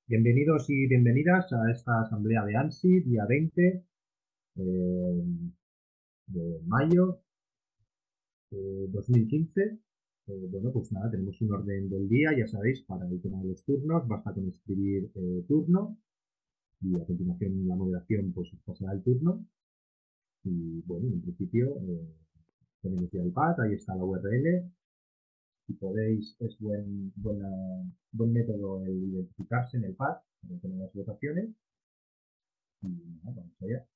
Bienvenidos y bienvenidas a esta asamblea de ANSI, día 20 eh, de mayo de 2015. Bueno, pues nada, tenemos un orden del día, ya sabéis, para el tema de los turnos, basta con escribir turno y a continuación la moderación pues os pasará el turno. Y bueno, en principio tenemos ya el pad, ahí está la URL. Si podéis, es buen método el identificarse en el pad, para tener las votaciones. Y nada, vamos allá.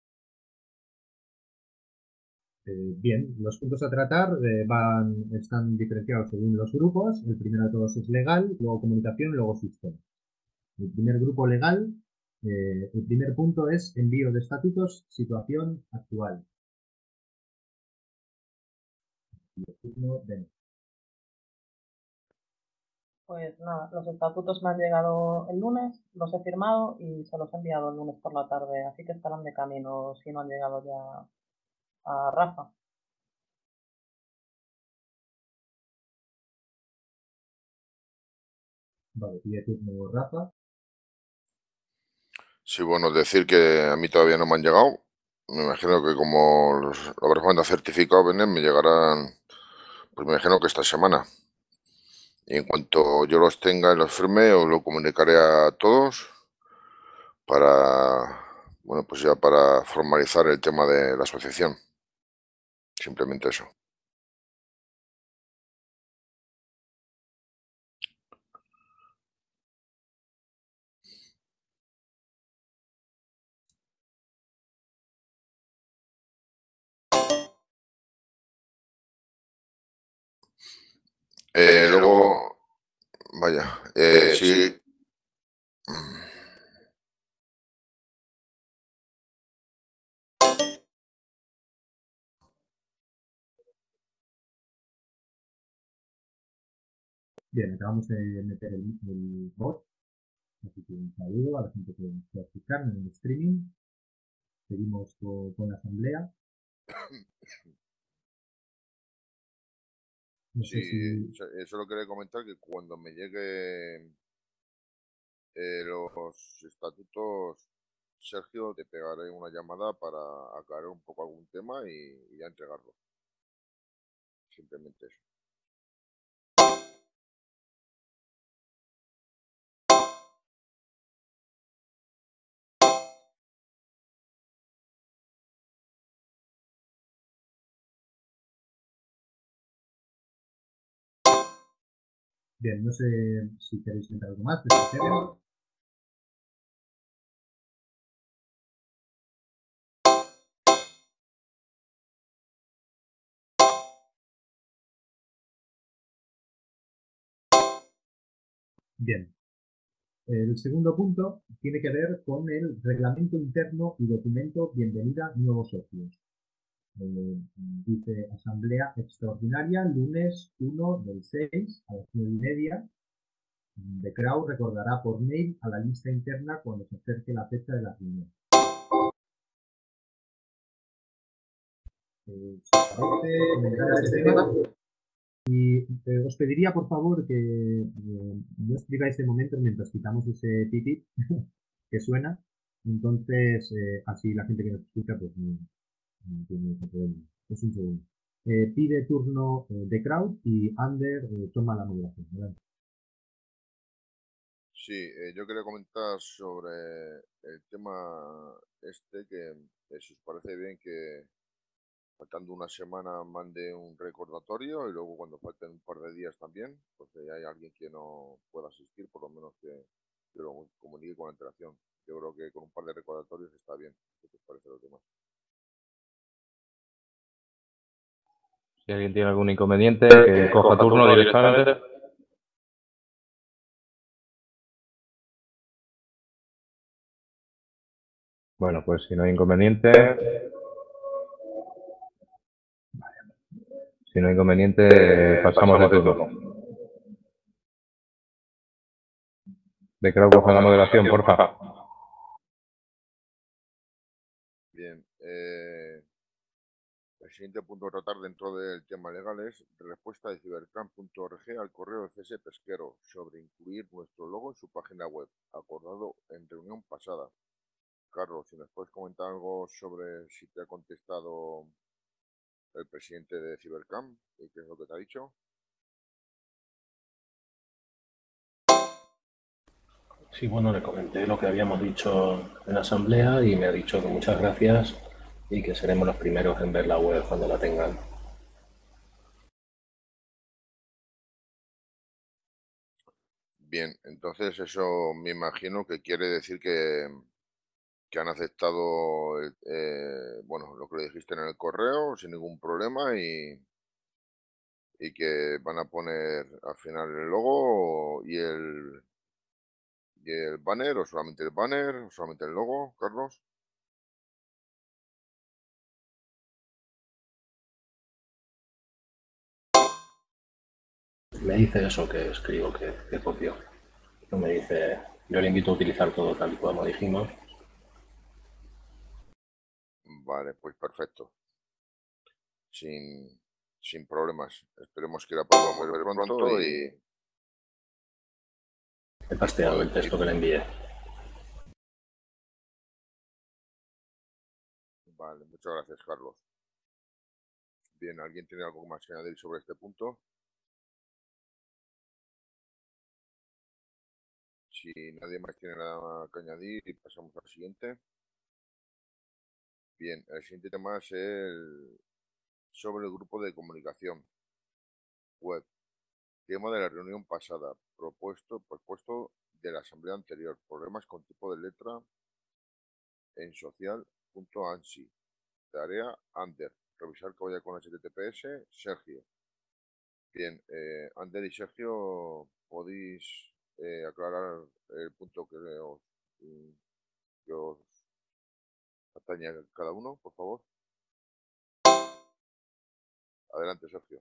Bien, los puntos a tratar están diferenciados según los grupos. El primero de todos es legal, luego comunicación, luego sistema. El primer grupo legal, el primer punto es envío de estatutos, situación actual. Y el turno de... Pues nada, los estatutos me han llegado el lunes, los he firmado y se los he enviado el lunes por la tarde, así que estarán de camino si no han llegado ya a Rafa. Vale, pide turno Rafa. Sí, bueno, decir que a mí todavía no me han llegado. Me imagino que como la persona certificado vienen, me llegarán, pues me imagino que esta semana. Y en cuanto yo los tenga y los firme, os lo comunicaré a todos para, bueno, pues ya para formalizar el tema de la asociación. Simplemente eso. Luego, vaya, sí. Bien, acabamos de meter el bot. Así que un saludo a la gente que nos pueda escuchar en el streaming. Seguimos con la asamblea. No sé Sí, si... solo quería comentar que cuando me llegue los estatutos, Sergio, te pegaré una llamada para aclarar un poco algún tema y ya entregarlo. Simplemente eso. Bien, no sé si queréis comentar algo más de este tema. Bien, el segundo punto tiene que ver con el reglamento interno y documento Bienvenida Nuevos Socios. Dice Asamblea Extraordinaria, lunes 1 del 6 a las 9:30. The Crowd recordará por mail a la lista interna cuando se acerque la fecha de la reunión. Si os parece, comentar este tema. Y os pediría, por favor, que no escribáis de momento mientras quitamos ese pipit que suena. Entonces, así la gente que nos escucha, pues no tiene ese problema. Es un segundo. Pide turno de crowd y Ander toma la moderación. Adelante. Sí, yo quería comentar sobre el tema este, que si os parece bien que faltando una semana mande un recordatorio y luego cuando falten un par de días también, pues si hay alguien que no pueda asistir, por lo menos que lo comunique con antelación. Yo creo que con un par de recordatorios está bien. ¿Qué os parece a los demás? Si alguien tiene algún inconveniente, que coja turno directamente. Bueno, pues si no hay inconveniente... Si no hay inconveniente, pasamos de turno. De creo coja la moderación, porfa. Bien. El siguiente punto a tratar dentro del tema legal es respuesta de cybercrime.org al correo de CS Pesquero sobre incluir nuestro logo en su página web, acordado en reunión pasada. Carlos, si nos puedes comentar algo sobre si te ha contestado el presidente de Cybercam y qué es lo que te ha dicho. Sí, bueno, le comenté lo que habíamos dicho en la asamblea y me ha dicho que muchas gracias y que seremos los primeros en ver la web cuando la tengan. Bien, entonces eso me imagino que quiere decir que han aceptado bueno, lo que le dijiste en el correo sin ningún problema y que van a poner al final el logo y el banner, o solamente el banner, o solamente el logo, Carlos. Me dice eso que escribo, que copio. No me dice, yo le invito a utilizar todo tal y como dijimos. Vale, pues perfecto. Sin problemas. Esperemos que la podamos ver pronto y He pasteado el texto que le envié. vale, muchas gracias, Carlos. Bien, ¿alguien tiene algo más que añadir sobre este punto? Si nadie más tiene nada que añadir, y pasamos al siguiente. Bien, el siguiente tema es sobre el grupo de comunicación web. Tema de la reunión pasada, propuesto de la asamblea anterior. Problemas con tipo de letra en social.ansi. Tarea Ander. Revisar que vaya con HTTPS. Sergio. Bien, Ander y Sergio, ¿podéis aclarar el punto que os atañe a cada uno, por favor? Adelante, Sergio.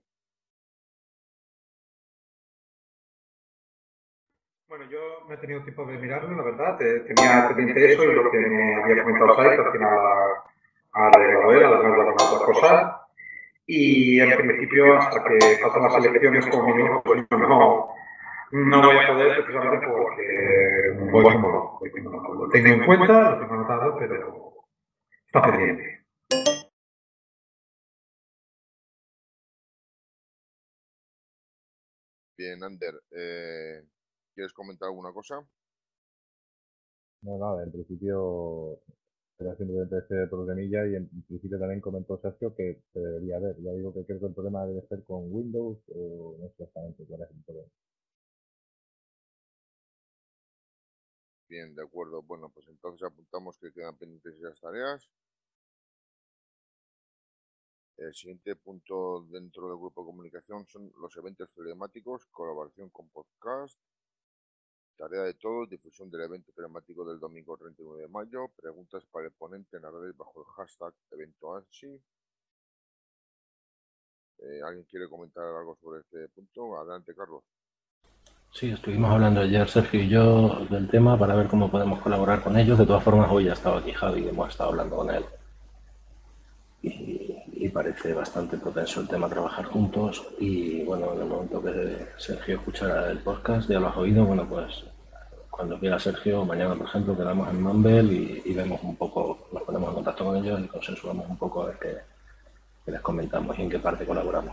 Bueno, yo no he tenido tiempo de mirarlo, la verdad. Tenía pendiente eso y lo que me había comentado Sai, que al final ha arreglado él, además de algunas otras cosas. Y en principio, hasta que pasen las elecciones como mínimo, pues no voy a poder precisamente porque voy como no. Lo tengo en cuenta, lo tengo anotado, pero está pendiente. Bien, Ander, ¿quieres comentar alguna cosa? No, nada, en principio era simplemente ese problemilla y en principio también comentó Sergio que se debería ver. Ya digo que creo que el problema debe ser con Windows o no sé exactamente cuál es el problema. Bien, de acuerdo. Bueno, pues entonces apuntamos que quedan pendientes esas tareas. El siguiente punto dentro del grupo de comunicación son los eventos telemáticos, colaboración con podcast, tarea de todos, difusión del evento telemático del domingo 31 de mayo, preguntas para el ponente en las redes bajo el hashtag eventoansi. ¿Alguien quiere comentar algo sobre este punto? Adelante, Carlos. Sí, estuvimos hablando ayer, Sergio y yo, del tema para ver cómo podemos colaborar con ellos. De todas formas, hoy ha estado aquí Javi y hemos estado hablando con él. Y parece bastante propenso el tema trabajar juntos. Y bueno, en el momento que Sergio escuchara el podcast, ya lo has oído, bueno, pues cuando quiera Sergio, mañana por ejemplo, quedamos en Mumble y vemos un poco, nos ponemos en contacto con ellos y consensuamos un poco a ver qué les comentamos y en qué parte colaboramos.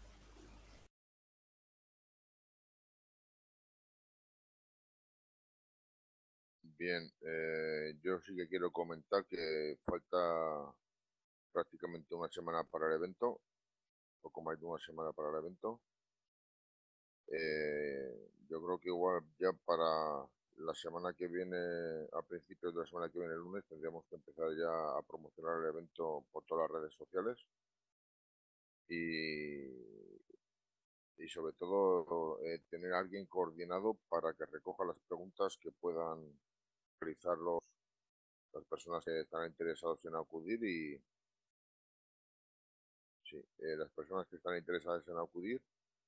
Bien, yo sí que quiero comentar que falta prácticamente una semana para el evento, poco más de una semana para el evento. Yo creo que igual ya para la semana que viene, a principios de la semana que viene, el lunes, tendríamos que empezar ya a promocionar el evento por todas las redes sociales y sobre todo tener a alguien coordinado para que recoja las preguntas que puedan realizar las personas que están interesadas en acudir y sí, las personas que están interesadas en acudir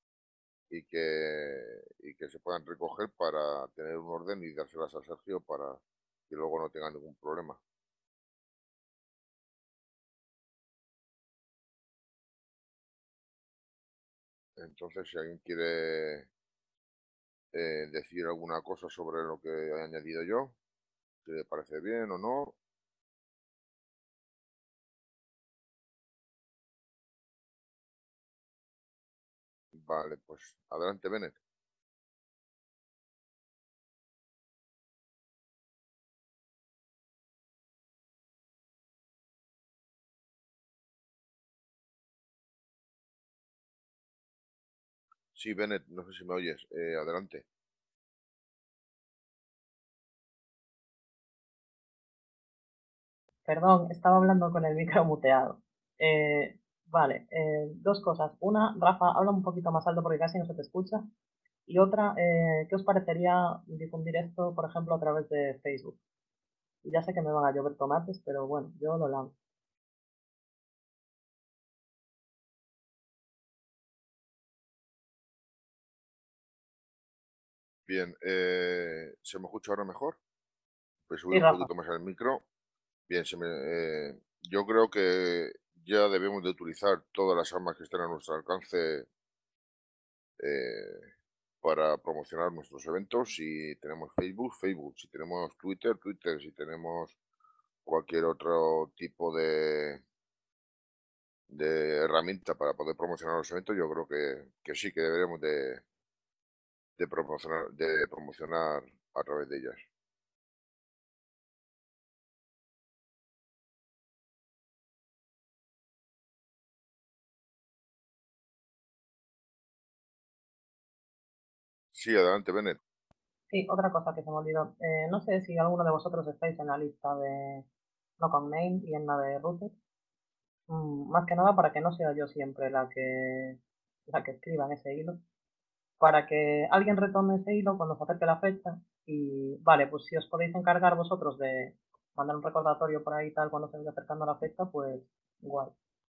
y que se puedan recoger para tener un orden y dárselas a Sergio para que luego no tenga ningún problema. Entonces, si alguien quiere decir alguna cosa sobre lo que he añadido yo, si le parece bien o no. Vale, pues adelante, Bennett. Sí, Bennett, no sé si me oyes. Adelante. Perdón, estaba hablando con el micro muteado. Vale, dos cosas. Una, Rafa, habla un poquito más alto porque casi no se te escucha. Y otra, ¿qué os parecería difundir esto, por ejemplo, a través de Facebook? Ya sé que me van a llover tomates, pero bueno, yo lo lanzo. Bien, ¿se me escucha ahora mejor? Pues subir Sí, un Rafa. poquito más el micro. Bien, yo creo que ya debemos de utilizar todas las armas que estén a nuestro alcance eh, para promocionar nuestros eventos. Si tenemos Facebook, Facebook. Si tenemos Twitter, Twitter. Si tenemos cualquier otro tipo de herramienta para poder promocionar los eventos, yo creo que sí, que deberemos de promocionar a través de ellas. Sí, adelante, Bennett. Sí, otra cosa que se me olvidó. No sé si alguno de vosotros estáis en la lista de No Con Name y en la de Router. Más que nada para que no sea yo siempre la que escriba en ese hilo. Para que alguien retome ese hilo cuando se acerque la fecha. Y vale, pues si os podéis encargar vosotros de mandar un recordatorio por ahí y tal cuando se vaya acercando la fecha, pues guay.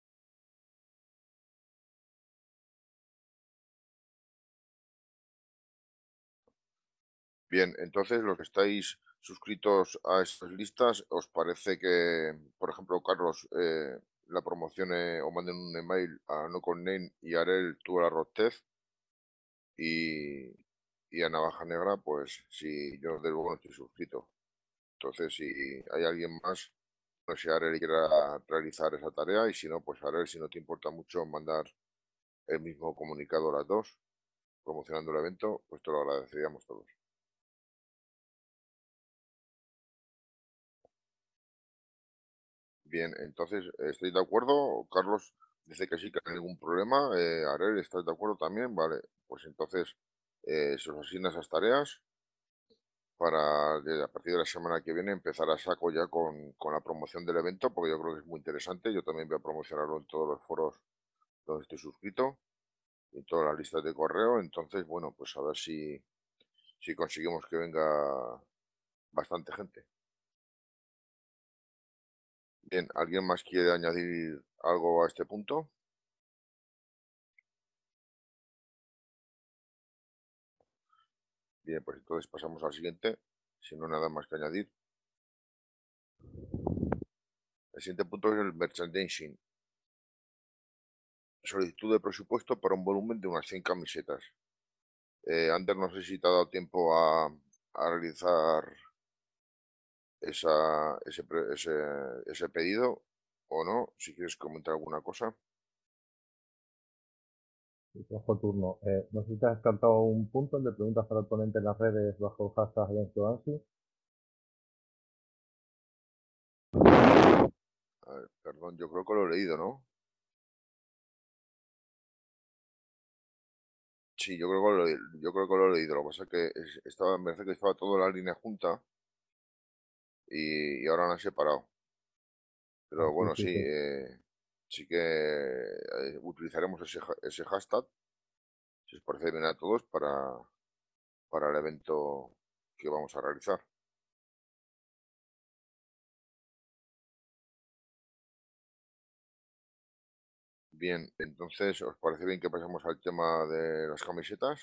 Bien, entonces los que estáis suscritos a estas listas, ¿os parece que, por ejemplo, Carlos, la promocione o manden un email a No Con Name y Arel tú a la Rotez y, y a Navaja Negra? Pues si yo desde luego no estoy suscrito. Entonces, si hay alguien más, no sé si Arel quiera realizar esa tarea y si no, pues Arel, si no te importa mucho mandar el mismo comunicado a las dos, promocionando el evento, pues te lo agradeceríamos todos. Bien, entonces, ¿estoy de acuerdo? Carlos dice que sí, que no hay ningún problema. Arel, ¿estás de acuerdo también? Vale, pues entonces se os asigna esas tareas para a partir de la semana que viene empezar a saco ya con la promoción del evento, porque yo creo que es muy interesante. Yo también voy a promocionarlo en todos los foros donde estoy suscrito, en todas las listas de correo. Entonces, bueno, pues a ver si conseguimos que venga bastante gente. Bien, ¿alguien más quiere añadir algo a este punto? Bien, pues entonces pasamos al siguiente, si no nada más que añadir. El siguiente punto es el merchandising. Solicitud de presupuesto para un volumen de unas 100 camisetas. Ander, no sé si te ha dado tiempo a realizar ese pedido o no, si quieres comentar alguna cosa. Bajo turno. No sé si te has saltado un punto, el de preguntas para el ponente en las redes bajo el hashtag Lenzo A ver, perdón, yo creo que lo he leído, ¿no? Sí, yo creo que lo he leído. Lo que pasa es que me parece que estaba toda la línea junta y ahora la han separado. Ah, Pero sí, bueno, sí, sí, sí. sí que utilizaremos ese hashtag, si os parece bien a todos, para el evento que vamos a realizar. Bien, entonces, ¿os parece bien que pasemos al tema de las camisetas?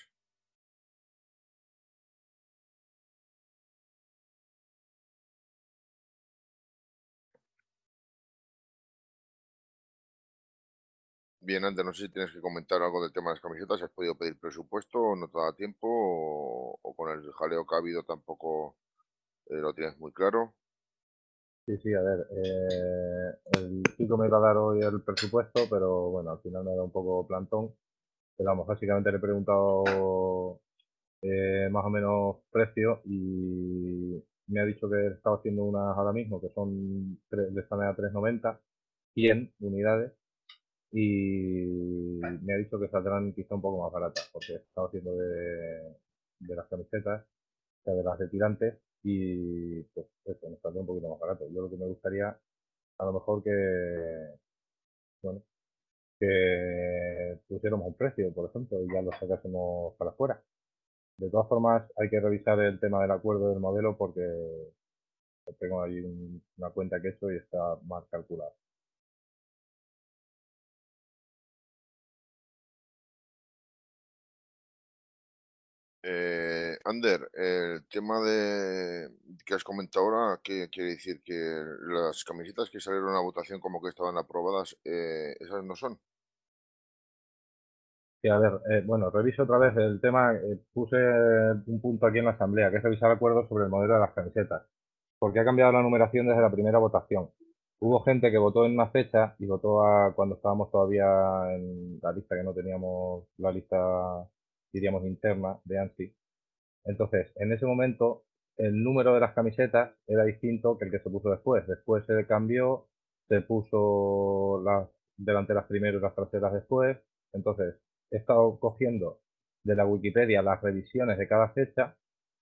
Bien, antes no sé si tienes que comentar algo del tema de las camisetas, si has podido pedir presupuesto o no te da tiempo o con el jaleo que ha habido tampoco lo tienes muy claro. Sí, sí, a ver, el chico me iba a dar hoy el presupuesto, pero bueno, al final me ha dado un poco plantón. Pero vamos, básicamente le he preguntado más o menos precio y me ha dicho que estaba haciendo unas ahora mismo que son de esta manera 3,90, 100 unidades, y me ha dicho que saldrán quizá un poco más baratas porque estaba haciendo de las camisetas, o sea, de las de tirantes, y pues eso, me saldría un poquito más barato. Yo lo que me gustaría, a lo mejor bueno, que pusiéramos un precio, por ejemplo, y ya lo sacásemos para afuera. De todas formas, hay que revisar el tema del acuerdo del modelo porque tengo ahí una cuenta que he hecho y está mal calculada. Ander, el tema de que has comentado ahora, ¿qué quiere decir? Que las camisetas que salieron a votación como que estaban aprobadas, esas no son. Y a ver, bueno, reviso otra vez el tema. Puse un punto aquí en la asamblea, que es revisar acuerdos sobre el modelo de las camisetas, porque ha cambiado la numeración desde la primera votación. Hubo gente que votó en una fecha y votó cuando estábamos todavía en la lista, que no teníamos la lista, diríamos, interna de ANSI. Entonces, en ese momento, el número de las camisetas era distinto que el que se puso después. Después se cambió, se puso las delanteras primero y las traseras después. Entonces, he estado cogiendo de la Wikipedia las revisiones de cada fecha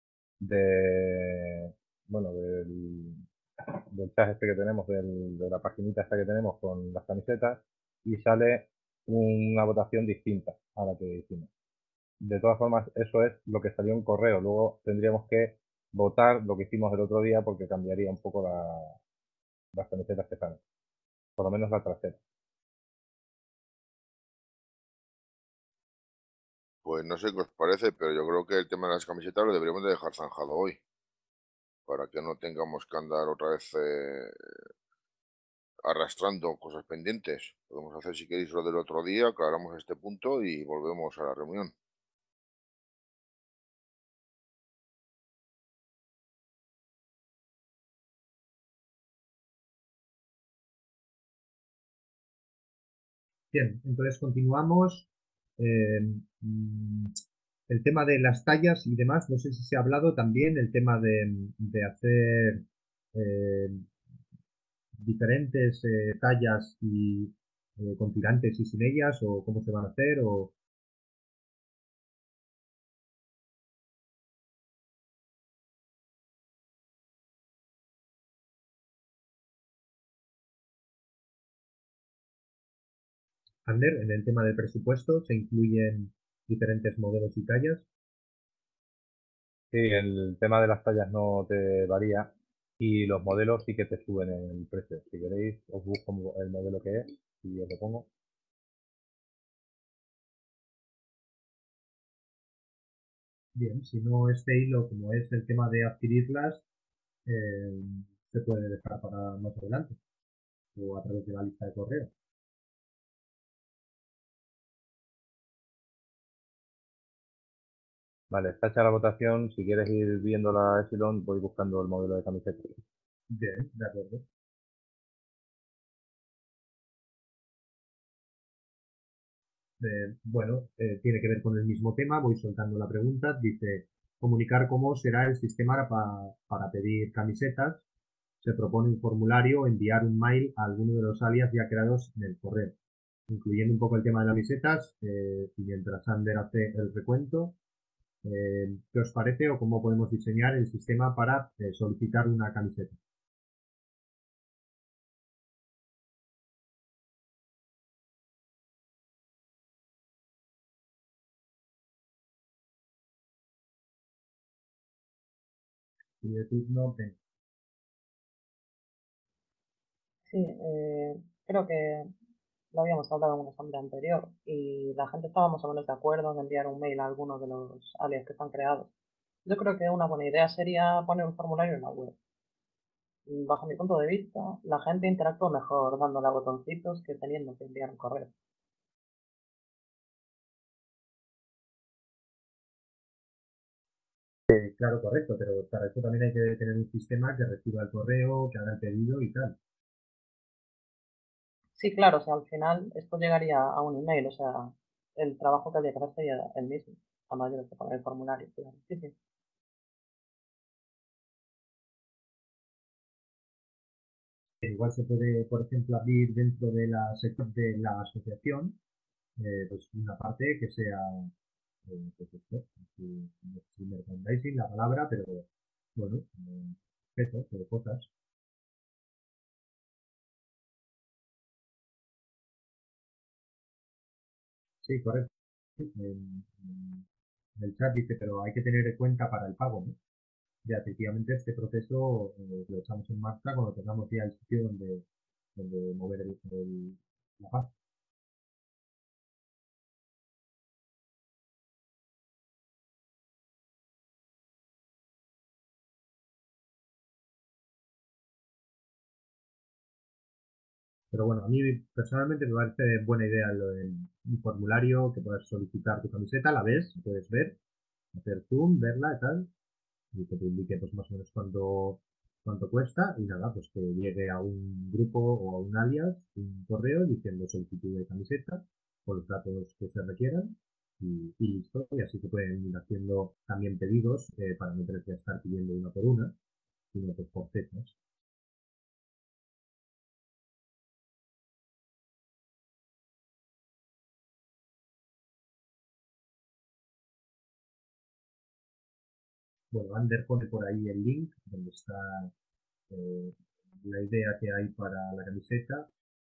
de, bueno, del chat este que tenemos, de la paginita esta que tenemos con las camisetas, y sale una votación distinta a la que hicimos. De todas formas, eso es lo que salió en correo. Luego tendríamos que votar lo que hicimos el otro día porque cambiaría un poco las camisetas que salen. Por lo menos la trasera. Pues no sé qué os parece, pero yo creo que el tema de las camisetas lo deberíamos de dejar zanjado hoy, para que no tengamos que andar otra vez arrastrando cosas pendientes. Podemos hacer, si queréis, lo del otro día, aclaramos este punto y volvemos a la reunión. Bien, entonces continuamos. Eh, mm, el tema de las tallas y demás, no sé si se ha hablado también el tema de hacer eh, diferentes tallas y con tirantes y sin ellas, o cómo se van a hacer, o Ander, en el tema del presupuesto se incluyen diferentes modelos y tallas. Sí, el tema de las tallas no te varía y los modelos sí que te suben el precio. Si queréis, os busco el modelo que es y os lo pongo. Bien, si no este hilo, como es el tema de adquirirlas, eh, se puede dejar para más adelante o a través de la lista de correo. Vale, está hecha la votación. Si quieres ir viendo la Epsilon, voy buscando el modelo de camiseta. Bien, de acuerdo. Bueno, tiene que ver con el mismo tema. Voy soltando la pregunta. Dice, comunicar cómo será el sistema para pedir camisetas. Se propone un formulario o enviar un mail a alguno de los alias ya creados en el correo, incluyendo un poco el tema de las camisetas. Y mientras Ander hace el recuento, ¿qué os parece o cómo podemos diseñar el sistema para solicitar una camiseta? Y de turno, venga. Sí, creo que lo habíamos hablado en una asamblea anterior y la gente estaba más o menos de acuerdo en enviar un mail a alguno de los alias que están creados. Yo creo que una buena idea sería poner un formulario en la web. Bajo mi punto de vista, la gente interactúa mejor dándole a botoncitos que teniendo que enviar un correo. Claro, correcto, pero para eso también hay que tener un sistema que reciba el correo, que haga el pedido y tal. Sí, claro, o sea, al final esto llegaría a un email, o sea, el trabajo que habría que hacer sería el mismo, a mayores que poner el formulario, claro. Sí, sí. Igual se puede, por ejemplo, abrir dentro de de la asociación, pues una parte que sea, pues esto, no sé si merchandising, la palabra, pero bueno, eso, de cosas. Sí, correcto. En el chat dice, pero hay que tener en cuenta para el pago, ¿no? Ya, efectivamente, este proceso lo echamos en marcha cuando tengamos ya el sitio donde mover la pasta. Pero bueno, a mí personalmente me parece buena idea lo del un formulario que puedas solicitar tu camiseta, la ves, puedes ver, hacer zoom, verla y tal, y que te indique pues más o menos cuánto cuesta y nada, pues que llegue a un grupo o a un alias, un correo diciendo solicitud de camiseta con los datos que se requieran y listo. Y así se pueden ir haciendo también pedidos para no tener que estar pidiendo una por una, sino pues por fechas. Bueno, Ander pone por ahí el link donde está eh, la idea que hay para la camiseta.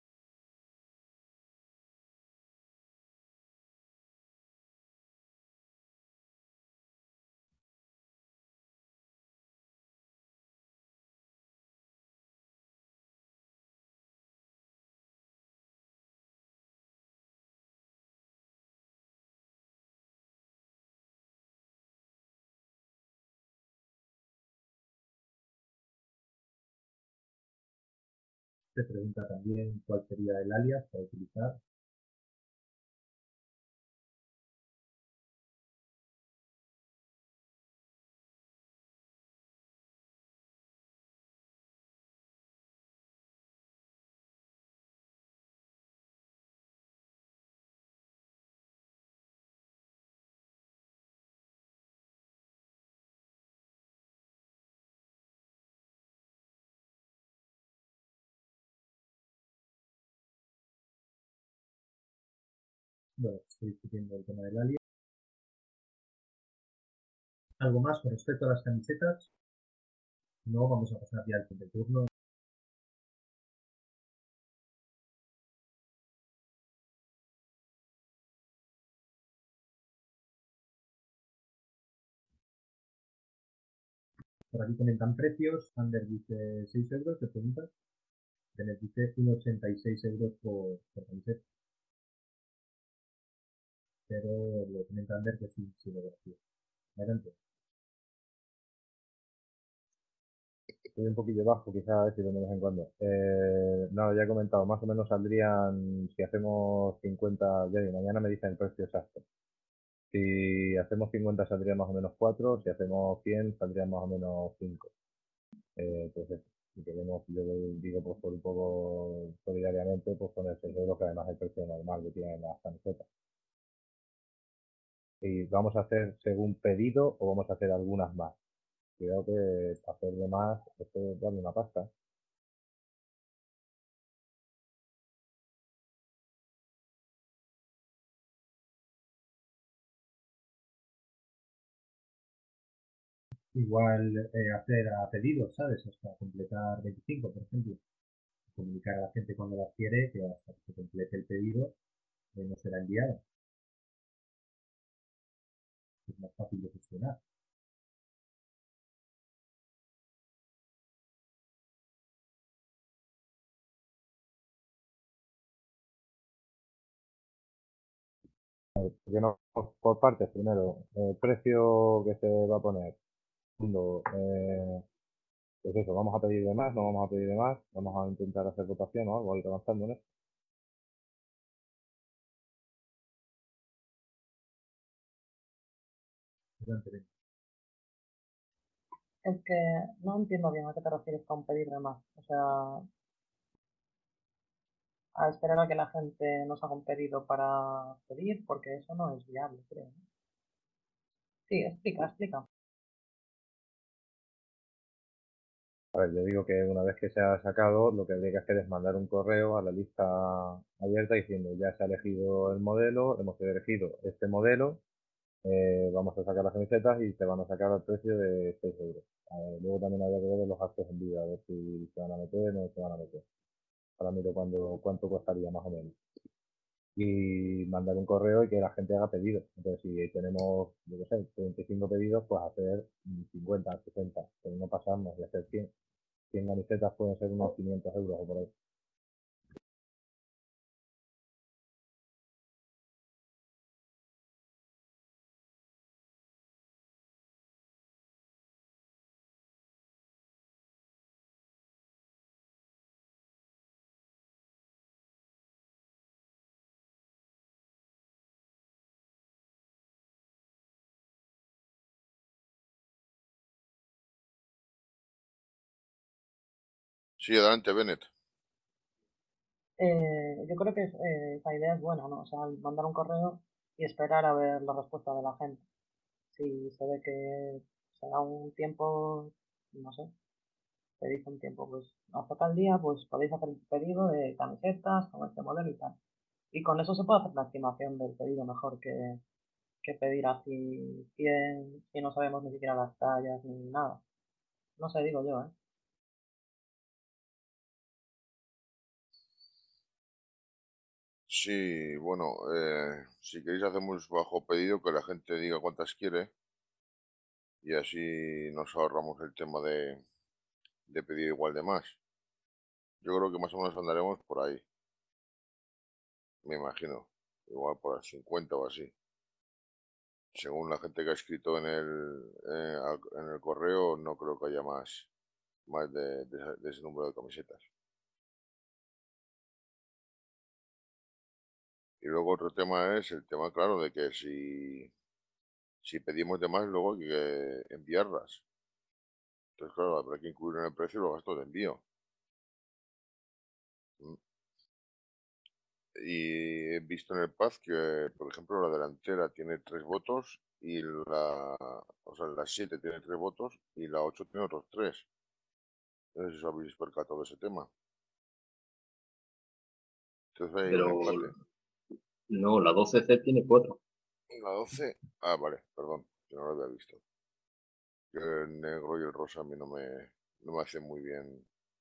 Se pregunta también cuál sería el alias para utilizar. Bueno, estoy discutiendo el tema del alias. ¿Algo más con respecto a las camisetas? No, vamos a pasar ya al siguiente turno. Por aquí comentan precios. Ander dice 6 euros, te preguntas. Tenet dice 1,86 euros por camiseta. Pero lo comenta Ander que sí, sí lo gracia. Adelante. Estoy un poquillo bajo, quizás a veces de vez en cuando. No, ya he comentado, más o menos saldrían, si hacemos 50, ya digo, mañana me dicen el precio exacto. Si hacemos 50 saldrían más o menos 4, si hacemos 100 saldrían más o menos 5. Pues eso, si queremos, yo digo, pues por un poco solidariamente, pues poner 6 euros, que además es el precio normal que tienen las camisetas. Y vamos a hacer según pedido o vamos a hacer algunas más. Creo que hacer de más, esto es darle una pasta. Igual hacer a pedidos, ¿sabes? Hasta completar 25, por ejemplo. Comunicar a la gente cuando las quiere que hasta que se complete el pedido no será enviado. Es más fácil de gestionar. Porque no, por partes, primero, el precio que se va a poner. Segundo, pues eso, vamos a pedir de más, no vamos a pedir de más, vamos a intentar hacer votación o algo, ir avanzando en esto. Adelante, Es que no entiendo bien a qué te refieres con pedir de más. O sea, a esperar a que la gente nos haga un pedido para pedir, porque eso no es viable, creo. Sí, explica, explica. A ver, yo digo que una vez que se ha sacado, lo que habría que hacer es mandar un correo a la lista abierta diciendo ya se ha elegido el modelo, hemos elegido este modelo, vamos a sacar las camisetas y se van a sacar al precio de 6 euros. Luego también habría que ver los gastos en vida, a ver si se van a meter o no se van a meter. Ahora miro cuánto costaría más o menos. Y mandar un correo y que la gente haga pedidos. Entonces, si tenemos, yo qué sé, 35 pedidos, pues hacer 50, 60, pero no pasarnos de hacer 100. 100 camisetas pueden ser unos 500 euros o por ahí. Sí, adelante, Bennett. Yo creo que esa idea es buena, ¿no? O sea, mandar un correo y esperar a ver la respuesta de la gente. Si se ve que se da un tiempo, no sé, te dice un tiempo, pues hasta tal día, pues podéis hacer el pedido de camisetas con este modelo y tal. Y con eso se puede hacer la estimación del pedido mejor que pedir así 100 y no sabemos ni siquiera las tallas ni nada. No sé, digo yo, ¿eh? Sí, bueno, si queréis hacemos bajo pedido que la gente diga cuántas quiere y así nos ahorramos el tema de pedir igual de más. Yo creo que más o menos andaremos por ahí, me imagino. Igual por 50 o así. Según la gente que ha escrito en el correo, no creo que haya más de ese número de camisetas. Y luego otro tema es el tema, claro, de que si pedimos de más, luego hay que enviarlas. Entonces, claro, habrá que incluir en el precio los gastos de envío. Mm. Y he visto en el Paz que, por ejemplo, la delantera tiene 3 votos y o sea, la 7 tiene 3 votos y la 8 tiene otros 3. No sé si os habéis percatado de ese tema. Entonces hay un Pero empate. no, la 12C tiene 4. La 12. Ah, vale, perdón, que no lo había visto. Que el negro y el rosa a mí no me hacen muy bien.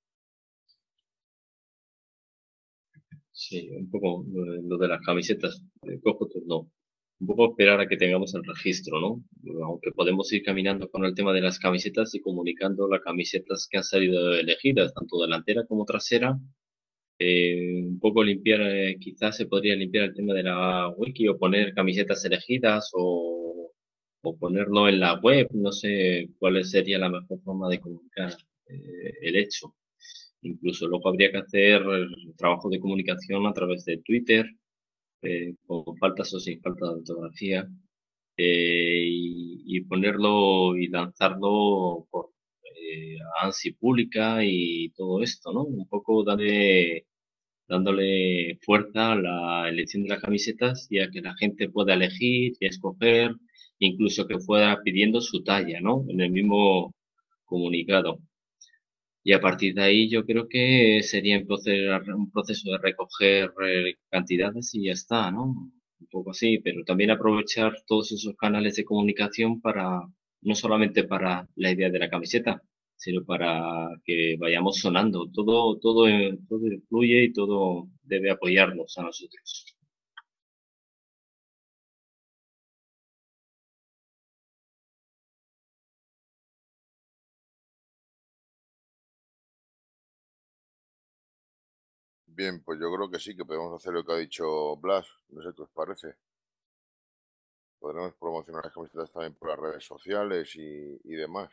Sí, un poco lo de las camisetas. Cojo no. Un poco esperar a que tengamos el registro, ¿no? Aunque podemos ir caminando con el tema de las camisetas y comunicando las camisetas que han salido elegidas, tanto delantera como trasera. Un poco limpiar, quizás se podría limpiar el tema de la wiki o poner camisetas elegidas o ponerlo en la web. No sé cuál sería la mejor forma de comunicar el hecho. Incluso luego habría que hacer trabajo de comunicación a través de Twitter, con faltas o sin falta de ortografía, y ponerlo y lanzarlo por ANSI pública y todo esto, ¿no? Un poco dándole fuerza a la elección de las camisetas y a que la gente pueda elegir y escoger, incluso que fuera pidiendo su talla, ¿no? En el mismo comunicado. Y a partir de ahí yo creo que sería un proceso de recoger cantidades y ya está, ¿no? Un poco así, pero también aprovechar todos esos canales de comunicación para, no solamente para la idea de la camiseta, sino para que vayamos sonando. Todo influye y todo debe apoyarnos a nosotros. Bien, pues yo creo que sí, que podemos hacer lo que ha dicho Blas. No sé qué os parece. Podremos promocionar las camisetas también por las redes sociales y demás.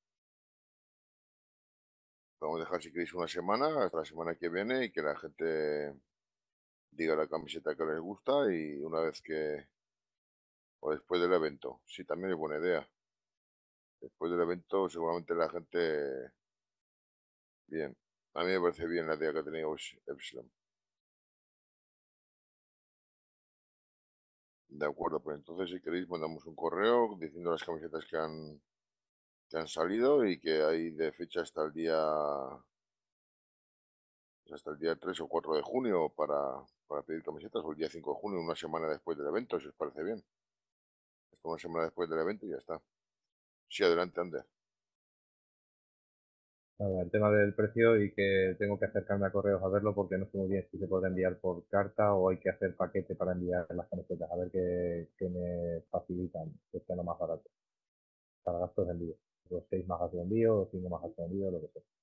Podemos dejar, si queréis, una semana, hasta la semana que viene, y que la gente diga la camiseta que les gusta y una vez o después del evento. Sí, también es buena idea. Después del evento, seguramente la gente. Bien. A mí me parece bien la idea que ha tenido Epsilon. De acuerdo, pues entonces si queréis mandamos un correo diciendo las camisetas que han salido y que hay de fecha hasta el día 3 o 4 de junio para pedir camisetas, o el día 5 de junio, una semana después del evento, si os parece bien. Hasta una semana después del evento y ya está. Sí, adelante, Ander. Nada, el tema del precio y que tengo que acercarme a correos a verlo porque no sé muy bien si se puede enviar por carta o hay que hacer paquete para enviar las camisetas, a ver qué me facilitan, que sea lo más barato para gastos de envío. Los 6 más gastos de envío, o 5 más gastos de envío, lo que sea.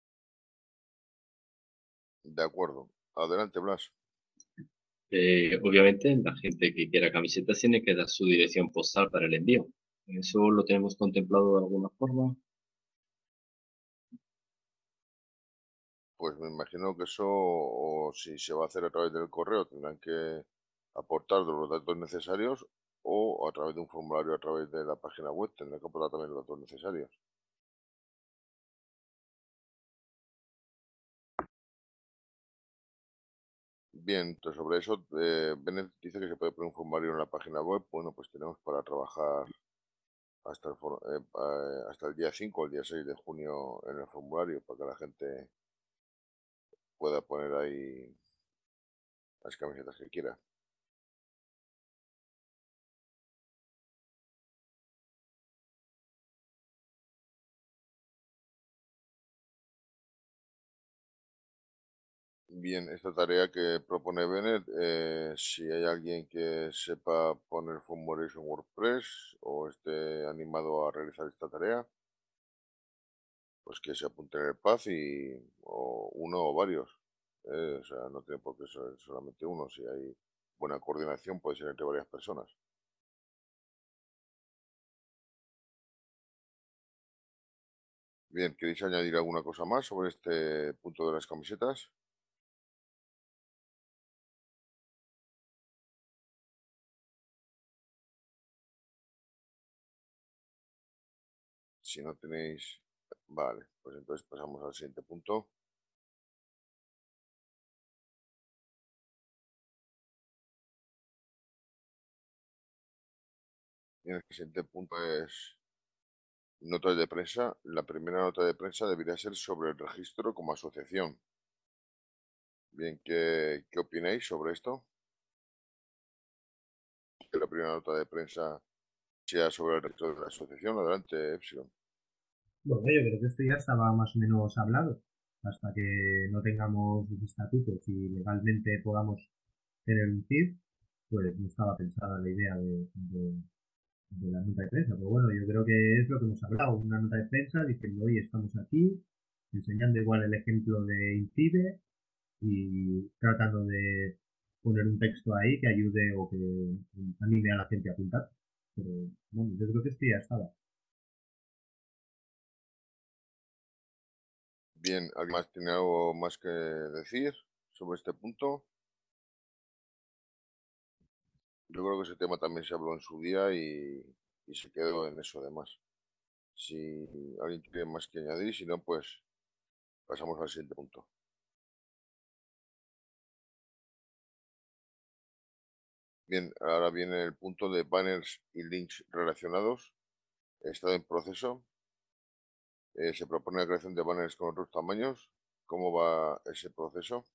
De acuerdo. Adelante, Blas. Obviamente, la gente que quiera camisetas tiene que dar su dirección postal para el envío. ¿Eso lo tenemos contemplado de alguna forma? Pues me imagino que eso, o si se va a hacer a través del correo, tendrán que aportar los datos necesarios o a través de un formulario a través de la página web tendrán que aportar también los datos necesarios. Bien, entonces sobre eso, Bennett dice que se puede poner un formulario en la página web. Bueno, pues tenemos para trabajar hasta el día 5 o el día 6 de junio en el formulario para que la gente pueda poner ahí las camisetas que quiera. Bien, esta tarea que propone Bennett, si hay alguien que sepa poner formularios en WordPress o esté animado a realizar esta tarea, pues que se apunte en el Path o uno o varios. O sea, no tiene por qué ser solamente uno. Si hay buena coordinación, puede ser entre varias personas. Bien, ¿queréis añadir alguna cosa más sobre este punto de las camisetas? Si no tenéis... Vale, pues entonces pasamos al siguiente punto. Y el siguiente punto es notas de prensa. La primera nota de prensa debería ser sobre el registro como asociación. Bien, ¿qué opináis sobre esto? Que la primera nota de prensa sea sobre el registro de la asociación. Adelante, Epsilon. Bueno, yo creo que esto ya estaba más o menos hablado. Hasta que no tengamos los estatutos y legalmente podamos tener un CIF, pues no estaba pensada la idea de la nota de prensa. Pero bueno, yo creo que es lo que hemos hablado, una nota de prensa diciendo, oye, estamos aquí, enseñando igual el ejemplo de Incide y tratando de poner un texto ahí que ayude o que anime a la gente a apuntar. Pero bueno, yo creo que esto ya estaba. Bien, ¿alguien más tiene algo más que decir sobre este punto? Yo creo que ese tema también se habló en su día y se quedó en eso además. Si alguien tiene más que añadir, si no, pues pasamos al siguiente punto. Bien, ahora viene el punto de banners y links relacionados. Está en proceso. Se propone la creación de banners con otros tamaños. ¿Cómo va ese proceso?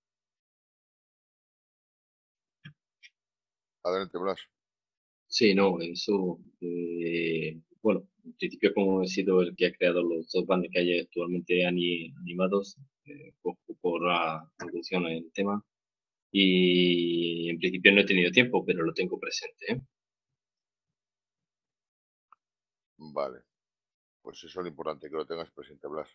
Adelante, Blas. Sí, no, eso, bueno, en principio como he sido el que ha creado los dos bandos que hay actualmente animados, poco por la evolución en el tema, y en principio no he tenido tiempo, pero lo tengo presente, ¿eh? Vale, pues eso es lo importante, que lo tengas presente, Blas.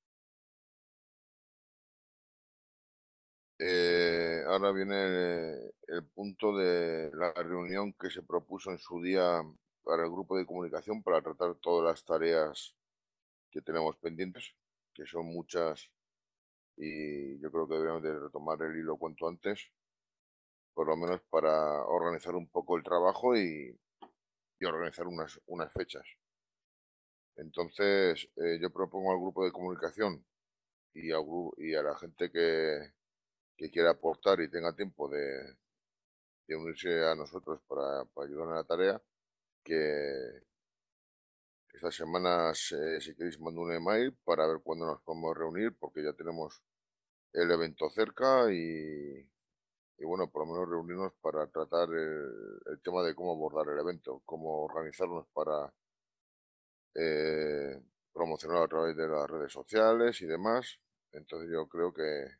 Ahora viene el punto de la reunión que se propuso en su día para el grupo de comunicación para tratar todas las tareas que tenemos pendientes, que son muchas y yo creo que deberíamos de retomar el hilo cuanto antes, por lo menos para organizar un poco el trabajo y organizar unas fechas. Entonces, yo propongo al grupo de comunicación y a la gente que quiera aportar y tenga tiempo de unirse a nosotros para ayudar en la tarea, que estas semanas, si queréis, mando un email para ver cuándo nos podemos reunir, porque ya tenemos el evento cerca y bueno, por lo menos reunirnos para tratar el tema de cómo abordar el evento, cómo organizarnos para promocionar a través de las redes sociales y demás. Entonces yo creo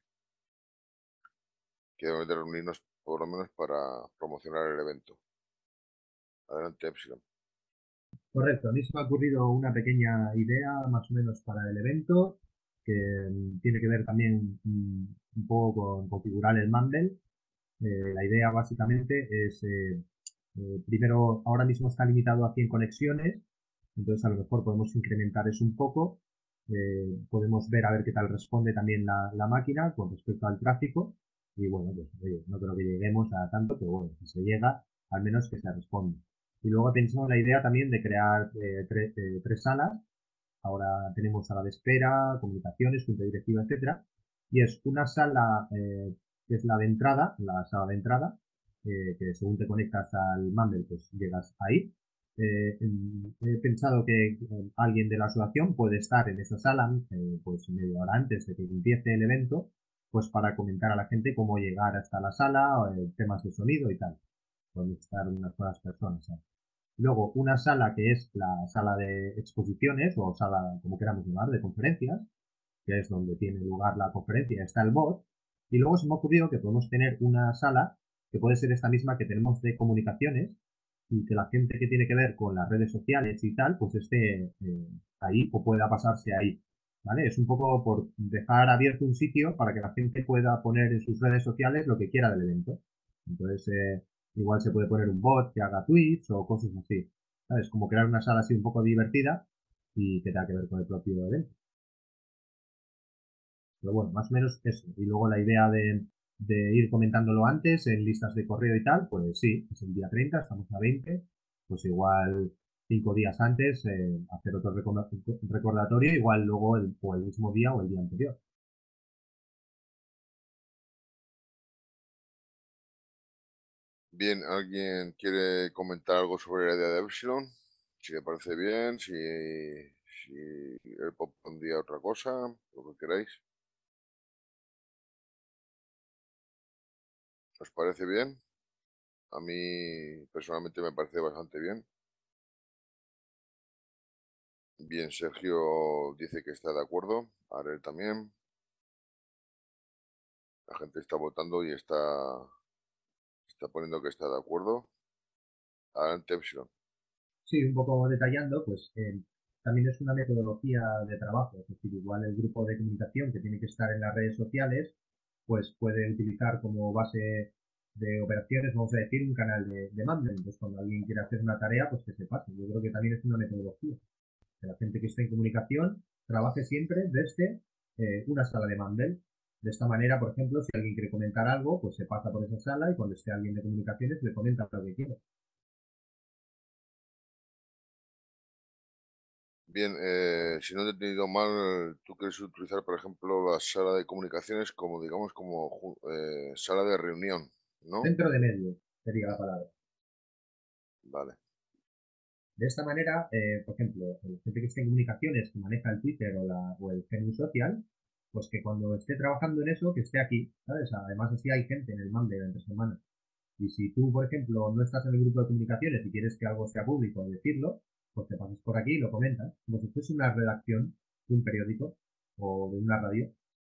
que debemos de reunirnos por lo menos para promocionar el evento. Adelante, Epsilon. Correcto, a mí se me ha ocurrido una pequeña idea más o menos para el evento que tiene que ver también un poco con configurar el Mumble. La idea básicamente es, primero, ahora mismo está limitado a 100 conexiones, entonces a lo mejor podemos incrementar eso un poco. Podemos ver a ver qué tal responde también la máquina con respecto al tráfico. Y bueno, pues oye, no creo que lleguemos a tanto, pero bueno, si se llega, al menos que se responda. Y luego pensamos la idea también de crear tres salas. Ahora tenemos sala de espera, comunicaciones, junta directiva, etcétera. Y es una sala que es la de entrada, la sala de entrada, que según te conectas al Mumble, pues llegas ahí. He pensado que alguien de la asociación puede estar en esa sala, pues media hora antes de que empiece el evento, pues para comentar a la gente cómo llegar hasta la sala, temas de sonido y tal. Pueden estar unas cuantas personas, ¿sabes? Luego, una sala que es la sala de exposiciones o sala, como queramos llamar, de conferencias, que es donde tiene lugar la conferencia, está el bot. Y luego se me ha ocurrido que podemos tener una sala que puede ser esta misma que tenemos de comunicaciones y que la gente que tiene que ver con las redes sociales y tal, pues esté ahí o pueda pasarse ahí. ¿Vale? Es un poco por dejar abierto un sitio para que la gente pueda poner en sus redes sociales lo que quiera del evento. Entonces, igual se puede poner un bot que haga tweets o cosas así. ¿Sabes? Como crear una sala así un poco divertida y que tenga que ver con el propio evento. Pero bueno, más o menos eso. Y luego la idea de ir comentándolo antes en listas de correo y tal, pues sí, es el día 30, estamos a 20, pues igual 5 días antes hacer otro recordatorio, igual luego o el mismo día o el día anterior. Bien, ¿alguien quiere comentar algo sobre la idea de Epsilon? Si le parece bien, si él propondría otra cosa, lo que queráis. ¿Os parece bien? A mí personalmente me parece bastante bien. Bien, Sergio dice que está de acuerdo, Arel también. La gente está votando y está poniendo que está de acuerdo. Adelante, Epsilon. Sí, un poco detallando, pues también es una metodología de trabajo, es decir, igual el grupo de comunicación que tiene que estar en las redes sociales, pues puede utilizar como base de operaciones, vamos a decir, un canal de Mumble. Entonces, cuando alguien quiere hacer una tarea, pues que se pase. Yo creo que también es una metodología. Que la gente que esté en comunicación trabaje siempre desde una sala de Mumble. De esta manera, por ejemplo, si alguien quiere comentar algo, pues se pasa por esa sala y cuando esté alguien de comunicaciones le comenta lo que quiere. Bien, si no he entendido mal, tú quieres utilizar, por ejemplo, la sala de comunicaciones como, digamos, como sala de reunión, ¿no? Centro de medio sería la palabra. Vale. De esta manera, por ejemplo, la gente que esté en comunicaciones, que maneja el Twitter o el Facebook social, pues que cuando esté trabajando en eso, que esté aquí, ¿sabes? Además, así hay gente en el Monday entre semana. Y si tú, por ejemplo, no estás en el grupo de comunicaciones y quieres que algo sea público, decirlo, pues te pasas por aquí y lo comentas, como si fuese una redacción de un periódico o de una radio.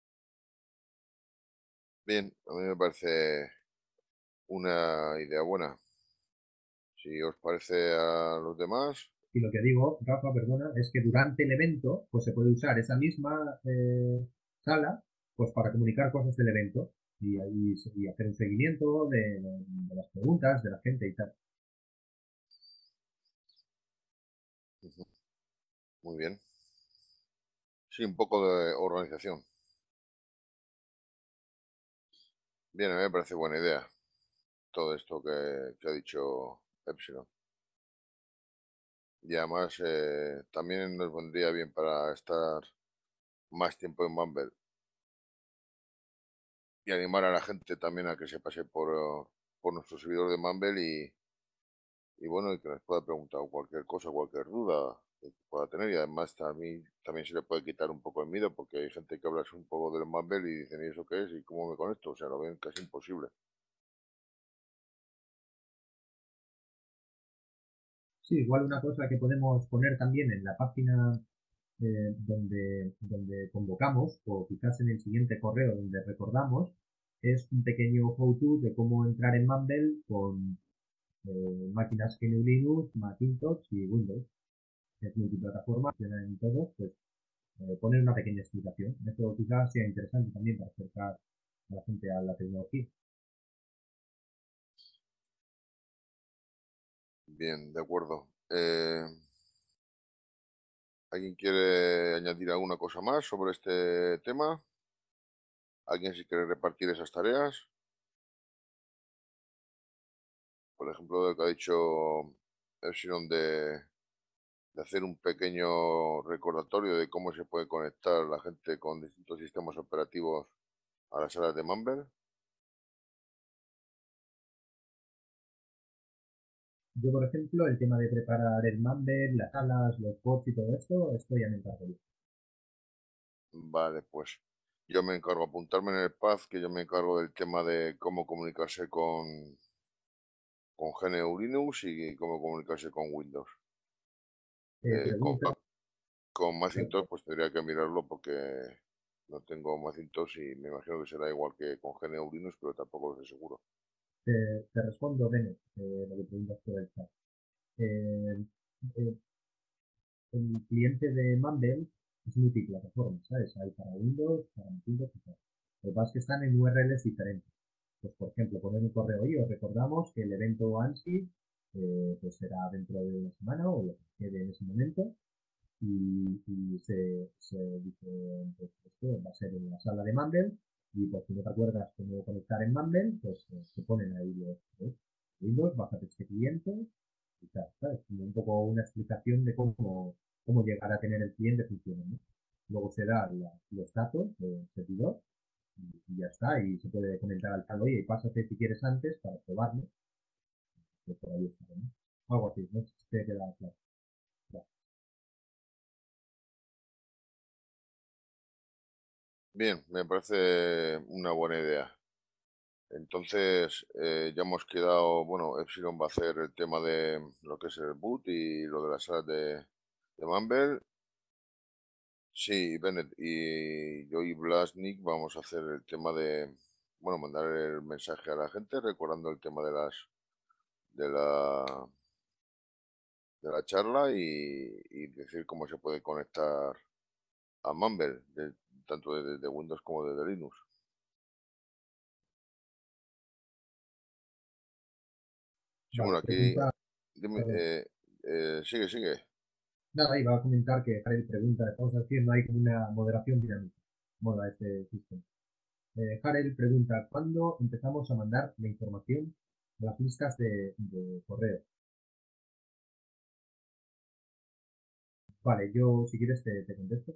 Bien, a mí me parece una idea buena. Si os parece a los demás, Y lo que digo, Rafa, perdona, es que durante el evento, pues se puede usar esa misma sala, pues para comunicar cosas del evento y hacer un seguimiento de las preguntas de la gente y tal. ujú, muy bien. Sí, un poco de organización. Bien, a mí me parece buena idea todo esto que ha dicho Epsilon. Y además también nos vendría bien para estar más tiempo en Mumble y animar a la gente también a que se pase por nuestro servidor de Mumble y bueno, y que nos pueda preguntar cualquier cosa, cualquier duda que pueda tener. Y además también se le puede quitar un poco el miedo porque hay gente que habla un poco del Mumble y dicen, ¿y eso qué es? ¿Y cómo me conecto? O sea, lo ven casi imposible. Sí, igual una cosa que podemos poner también en la página donde convocamos, o quizás en el siguiente correo donde recordamos, es un pequeño how-to de cómo entrar en Mumble con máquinas GNU Linux, Macintosh y Windows. Es multiplataforma, funciona en todos, pues poner una pequeña explicación. Esto quizás sea interesante también para acercar a la gente a la tecnología. Bien, de acuerdo. ¿Alguien quiere añadir alguna cosa más sobre este tema? ¿Alguien si quiere repartir esas tareas? Por ejemplo, lo que ha dicho Epsilon de hacer un pequeño recordatorio de cómo se puede conectar la gente con distintos sistemas operativos a las salas de Mumble. Yo, por ejemplo, el tema de preparar el Mumble, las salas, los bots y todo esto ya me encargo yo. Vale, pues yo me encargo de apuntarme en el Paz, que yo me encargo del tema de cómo comunicarse con GNU Linux y cómo comunicarse con Windows. Eh, con, Pregunta, con Macintosh pues tendría que mirarlo porque no tengo Macintosh y me imagino que será igual que con GNU Linux, pero tampoco lo sé seguro. te respondo, Bennett, lo que preguntas por el chat. Eh, eh, el cliente de Mumble es multiplataforma, ¿sabes? Hay para Windows, para Macintosh y tal. Lo que pasa es que están en URLs diferentes. Pues, por ejemplo, poner un correo y os recordamos que el evento ANSI pues será dentro de una semana o lo que quede en ese momento y se dice, pues esto va a ser en la sala de Mumble y pues si no te acuerdas cómo conectar en Mumble, pues se ponen ahí los Windows, bájate este cliente y tal, ¿sabes? Como un poco una explicación de cómo llegar a tener el cliente funcionando. Luego se da los datos del servidor y ya está, y se puede comentar al tal, oye, y pásate si quieres antes para probarlo, que por ahí está, ¿no? Algo así, ¿no? Si te queda claro. Claro. Bien, me parece una buena idea. Entonces, ya hemos quedado, bueno, Epsilon va a hacer el tema de lo que es el boot y lo de las salas de Mumble. Sí, Bennett, y yo y Blasnik vamos a hacer el tema de, bueno, mandar el mensaje a la gente recordando el tema de la, de la charla y decir cómo se puede conectar a Mumble, tanto desde Windows como desde Linux. Sí, Vale, bueno, aquí, pregunta, dime, perdón. sigue. Nada, iba a comentar que Harel pregunta, estamos haciendo ahí como una moderación dinámica, mola este sistema. Harel pregunta, ¿cuándo empezamos a mandar la información a las listas de correo? Vale, yo si quieres te contesto.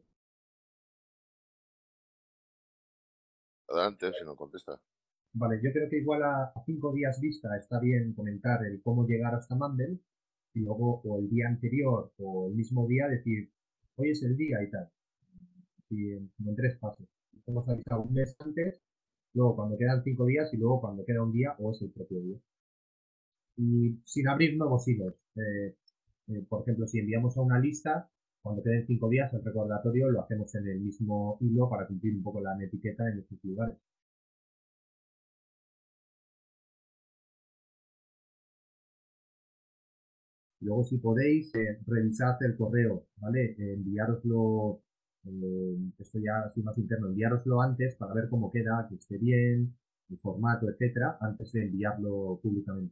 Adelante, si no contesta. Vale, yo creo que igual a 5 días vista está bien comentar el cómo llegar hasta Mumble y luego o el día anterior o el mismo día decir, hoy es el día y tal. Y como en 3 pasos. Hemos avisado un mes antes, luego cuando quedan 5 días y luego cuando queda un día o es el propio día. Y sin abrir nuevos hilos. Por ejemplo, si enviamos a una lista, cuando queden 5 días, el recordatorio lo hacemos en el mismo hilo para cumplir un poco la etiqueta en estos lugares. Luego, si podéis, revisad el correo, ¿vale? Enviároslo, esto ya así más interno, enviároslo antes para ver cómo queda, que esté bien, el formato, etcétera, antes de enviarlo públicamente.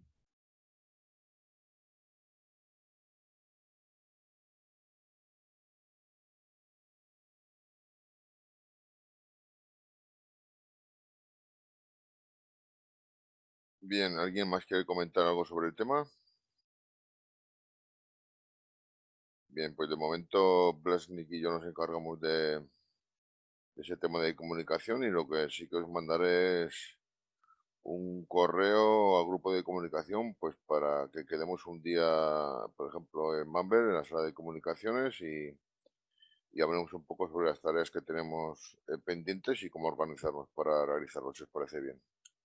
Bien, ¿alguien más quiere comentar algo sobre el tema? Bien, pues de momento Blasnik y yo nos encargamos de ese tema de comunicación y lo que sí que os mandaré es un correo al grupo de comunicación, pues para que quedemos un día, por ejemplo, en Mumble, en la sala de comunicaciones y hablemos un poco sobre las tareas que tenemos pendientes y cómo organizarnos para realizarlos, si os parece bien.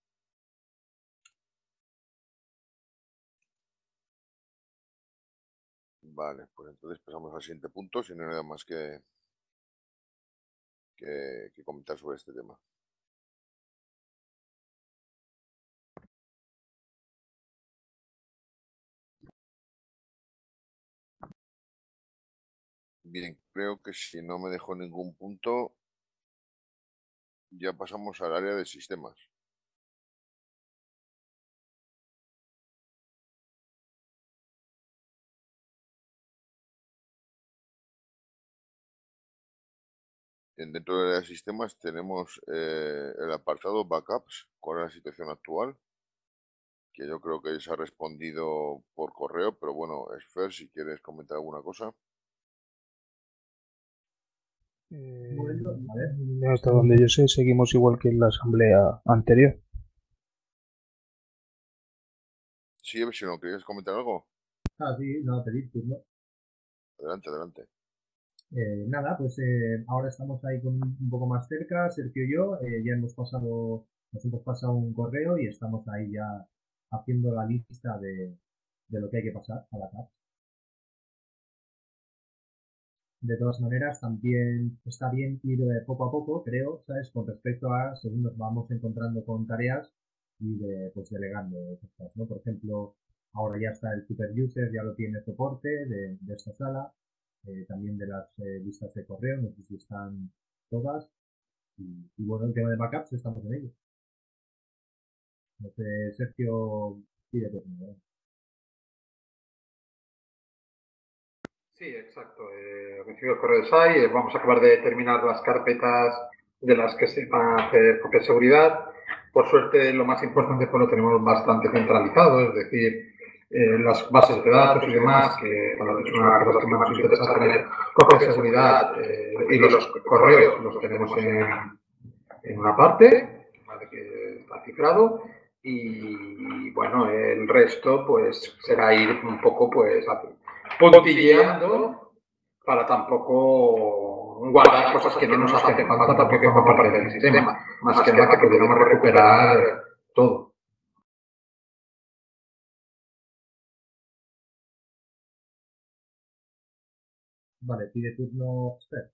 Vale, pues entonces pasamos al siguiente punto, si no hay nada más que comentar sobre este tema. Bien, creo que si no me dejo ningún punto, ya pasamos al área de sistemas. Dentro del área de sistemas tenemos el apartado backups, cuál es la situación actual, que yo creo que se ha respondido por correo, pero bueno, Esfer, si quieres comentar alguna cosa. Un momento, a ver. Hasta donde yo sé, seguimos igual que en la asamblea anterior. Sí, si no quieres comentar algo, Ah, sí, no, pedir turno. adelante, adelante. Nada, pues ahora estamos ahí con un poco más cerca, Sergio y yo, ya nos hemos pasado un correo y estamos ahí ya haciendo la lista de lo que hay que pasar a la CAP. De todas maneras, también está bien ir poco a poco, creo, ¿sabes? Con respecto a según nos vamos encontrando con tareas y pues delegando cosas, ¿no? Por ejemplo, ahora ya está el super user, ya lo tiene soporte de esta sala, también de las listas de correo, no sé si están todas. Y bueno, el tema de backups estamos en ello. No sé, Sergio pide turno, ¿eh? Sí, exacto. Recibo el correo de SAI. Vamos a acabar de terminar las carpetas de las que se van a hacer copia de seguridad. Por suerte, lo más importante pues lo tenemos bastante centralizado, es decir, las bases de datos y demás, que para es una de las cosas que más nos interesa tener copia de seguridad y los correos los tenemos en una parte, ¿vale? Que está cifrado. Y bueno, el resto pues será ir un poco pues puntilleando para tampoco guardar cosas que no nos hacen falta porque forman parte del sistema, más que nada que pudiéramos recuperar todo. Vale, pide turno Esther.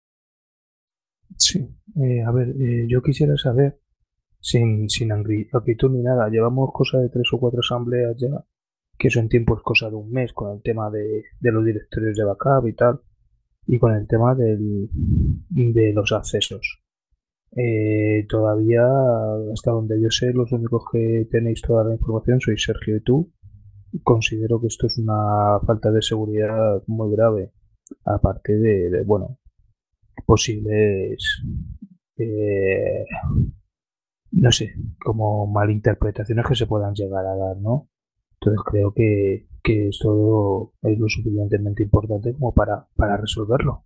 Sí, a ver, yo quisiera saber, sin acritud ni nada, llevamos cosa de 3 o 4 asambleas ya, que eso en tiempo es cosa de un mes con el tema de los directorios de backup y tal, y con el tema de los accesos. Todavía, hasta donde yo sé, los únicos que tenéis toda la información sois Sergio y tú. Considero que esto es una falta de seguridad muy grave, aparte bueno, posibles, eh, no sé, como malinterpretaciones que se puedan llegar a dar, ¿no? Entonces creo que esto es lo suficientemente importante como para resolverlo.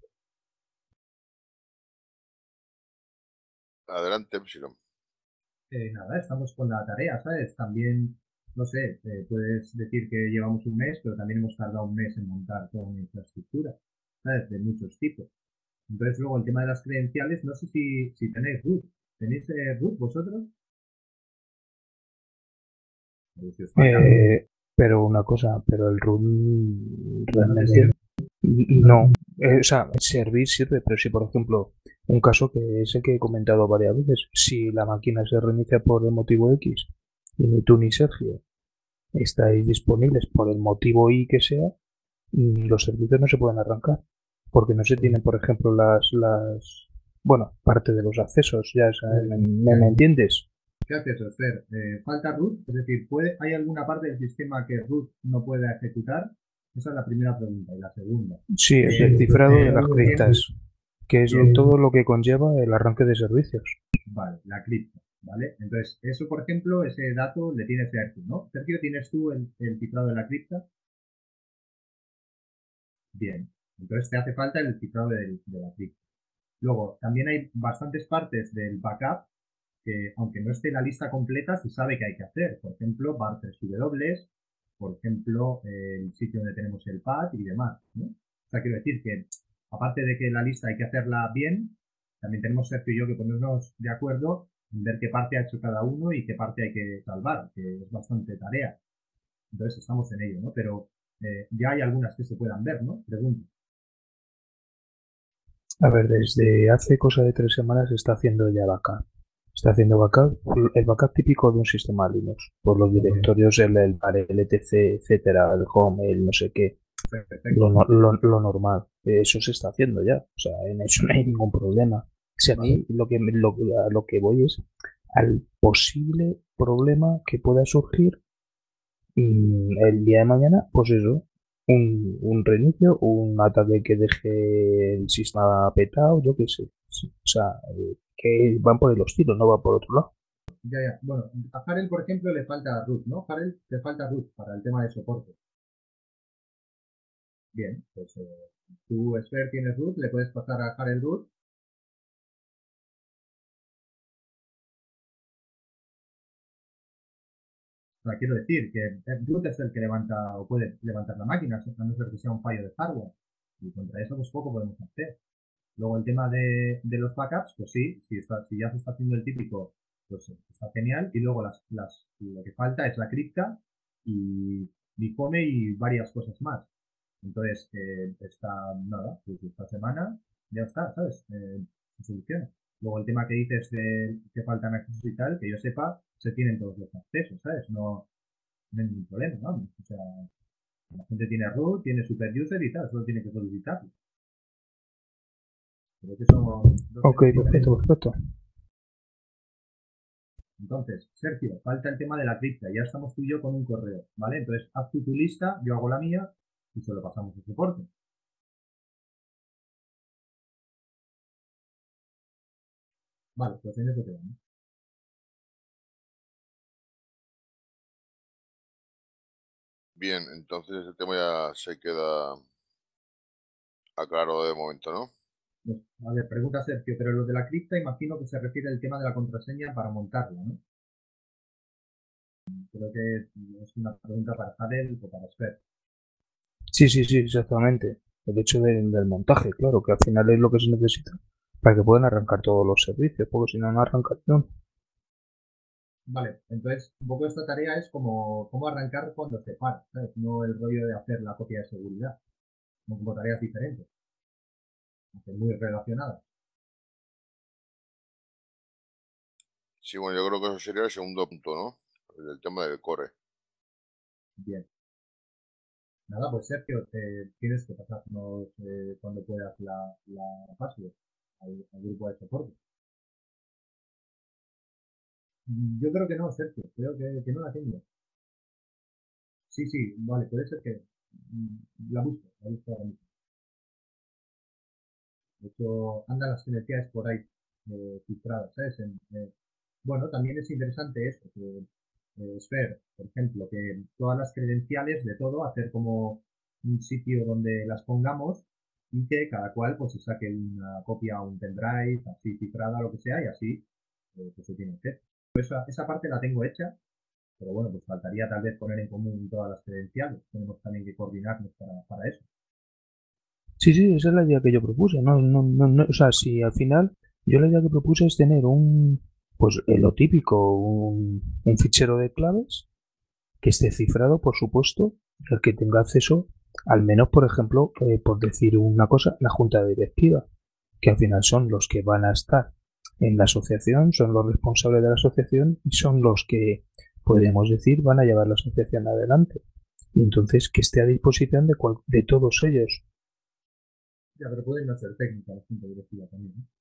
Adelante, Epsilon. Nada, estamos con la tarea, ¿sabes? También, no sé, puedes decir que llevamos un mes, pero también hemos tardado un mes en montar toda una infraestructura, ¿sabes? De muchos tipos. Entonces, luego el tema de las credenciales, no sé si tenéis root. ¿Tenéis root vosotros? Si os falta root. Pero una cosa, pero el root realmente no. O sea, servir sirve, pero si por ejemplo, un caso que es el que he comentado varias veces, si la máquina se reinicia por el motivo X y ni tú ni Sergio estáis disponibles por el motivo Y que sea, los servicios no se pueden arrancar, porque no se tienen, por ejemplo, bueno, parte de los accesos, ya sabes, ¿me entiendes? ¿Qué accesos, Fer? ¿Falta root? Es decir, ¿hay alguna parte del sistema que root no pueda ejecutar? Esa es la primera pregunta. Y la segunda. Sí, es el cifrado de las criptas, que es todo lo que conlleva el arranque de servicios. Vale, la cripta, ¿vale? Entonces, eso, por ejemplo, ese dato le tienes Sergio, ¿no? Sergio, ¿tienes tú el cifrado de la cripta? Bien. Entonces te hace falta el cifrado de la cripta. Luego, también hay bastantes partes del backup que, aunque no esté la lista completa, se sabe que hay que hacer. Por ejemplo, bar 3W, por ejemplo, el sitio donde tenemos el pad y demás, ¿no? O sea, quiero decir que, aparte de que la lista hay que hacerla bien, también tenemos Sergio y yo que ponernos de acuerdo en ver qué parte ha hecho cada uno y qué parte hay que salvar, que es bastante tarea. Entonces estamos en ello, ¿no? Pero ya hay algunas que se puedan ver, ¿no? Pregunto. A ver, desde hace cosa de 3 semanas se está haciendo ya backup. Está haciendo backup, el backup típico de un sistema Linux, por los directorios, el etc, etcétera, el home, el no sé qué, lo normal. Eso se está haciendo ya, o sea, en eso no hay ningún problema. Si a mí lo que voy es al posible problema que pueda surgir el día de mañana, pues eso, un reinicio, un ataque que deje el sistema petado, yo qué sé. O sea, que van por los tiros, no va por otro lado. Ya. Bueno, a Harel, por ejemplo, le falta root, ¿no? Harel le falta root para el tema de soporte. Bien, pues tú, Esfer, tienes root, le puedes pasar a Harel root. O sea, quiero decir que el root es el que levanta o puede levantar la máquina, a no ser que sea un fallo de hardware. Y contra eso, pues poco podemos hacer. Luego el tema de los backups, pues sí, si ya se está haciendo el típico, pues está genial. Y luego lo que falta es la cripta y Bitcoin y varias cosas más. Entonces, nada, pues esta semana ya está, ¿sabes? Se soluciona. Luego el tema que dices de que faltan accesos y tal, que yo sepa, se tienen todos los accesos, ¿sabes? No hay ningún problema, vamos. O sea, la gente tiene root, tiene super user y tal, solo tiene que solicitarlo. Creo que son dos Ok, temas diferentes. perfecto. Entonces, Sergio, falta el tema de la cripta. Ya estamos tú y yo con un correo, ¿vale? Entonces, haz tú tu lista, yo hago la mía y se lo pasamos al soporte. Vale, pues en eso quedamos. Bien, entonces el tema ya se queda aclarado de momento, ¿no? Pues, a ver, pregunta Sergio, pero lo de la cripta imagino que se refiere al tema de la contraseña para montarla, ¿no? Creo que es una pregunta para Jadel o para Sfer. Sí, exactamente. El hecho del montaje, claro, que al final es lo que se necesita para que puedan arrancar todos los servicios, porque si no, no arrancan. Vale, entonces un poco esta tarea es cómo arrancar cuando se para, ¿sabes? No el rollo de hacer la copia de seguridad, como tareas diferentes, aunque muy relacionadas. Sí, bueno, yo creo que eso sería el segundo punto, ¿no? El tema del core. Bien. Nada, pues Sergio, tienes que pasarnos cuando puedas la password al grupo de soporte. Yo creo que no, Sergio, creo que no la tengo. Sí, vale, puede ser que la busco ahora mismo. De hecho, andan las credenciales por ahí filtradas, ¿sabes? Bueno, también es interesante eso, que Sphere, por ejemplo, que todas las credenciales de todo, hacer como un sitio donde las pongamos y que cada cual pues se saque una copia a un pendrive, así cifrada, lo que sea, y así pues se tiene que hacer. Esa parte la tengo hecha, pero bueno, pues faltaría tal vez poner en común todas las credenciales. Tenemos también que coordinarnos para eso. Sí, esa es la idea que yo propuse. No, o sea, si al final yo la idea que propuse es tener pues lo típico, un fichero de claves que esté cifrado, por supuesto, el que tenga acceso, al menos, por ejemplo, por decir una cosa, la junta directiva, que al final son los que van a estar en la asociación, son los responsables de la asociación y son los que, podríamos decir, van a llevar la asociación adelante. Y entonces, que esté a disposición de todos ellos. Ya, pero pueden no ser técnica la junta directiva también, ¿no?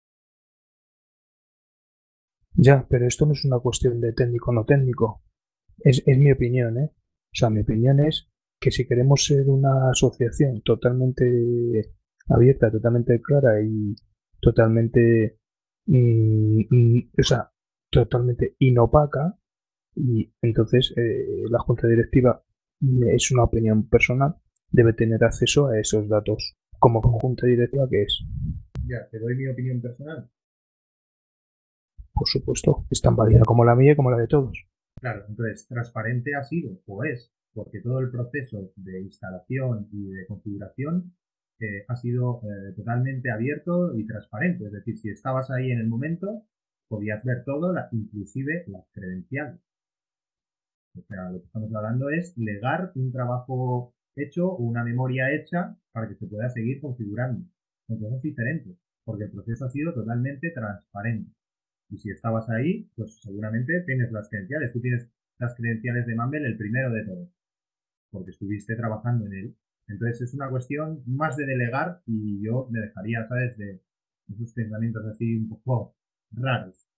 Ya, pero esto no es una cuestión de técnico o no técnico. Es mi opinión, ¿eh? O sea, mi opinión es que si queremos ser una asociación totalmente abierta, totalmente clara y totalmente, o sea, totalmente inopaca, y entonces la junta directiva es una opinión personal, debe tener acceso a esos datos como junta directiva que es. Ya, te doy mi opinión personal. Por supuesto, es tan válida como la mía y como la de todos. Claro, entonces, transparente ha sido o es, porque todo el proceso de instalación y de configuración ha sido totalmente abierto y transparente. Es decir, si estabas ahí en el momento, podías ver todo, inclusive las credenciales. O sea, lo que estamos hablando es legar un trabajo hecho o una memoria hecha para que se pueda seguir configurando. Son cosas diferentes, porque el proceso ha sido totalmente transparente. Y si estabas ahí, pues seguramente tienes las credenciales. Tú tienes las credenciales de Mumble el primero de todos, porque estuviste trabajando en él. Entonces es una cuestión más de delegar y yo me dejaría, ¿sabes?, de esos pensamientos así un poco raros.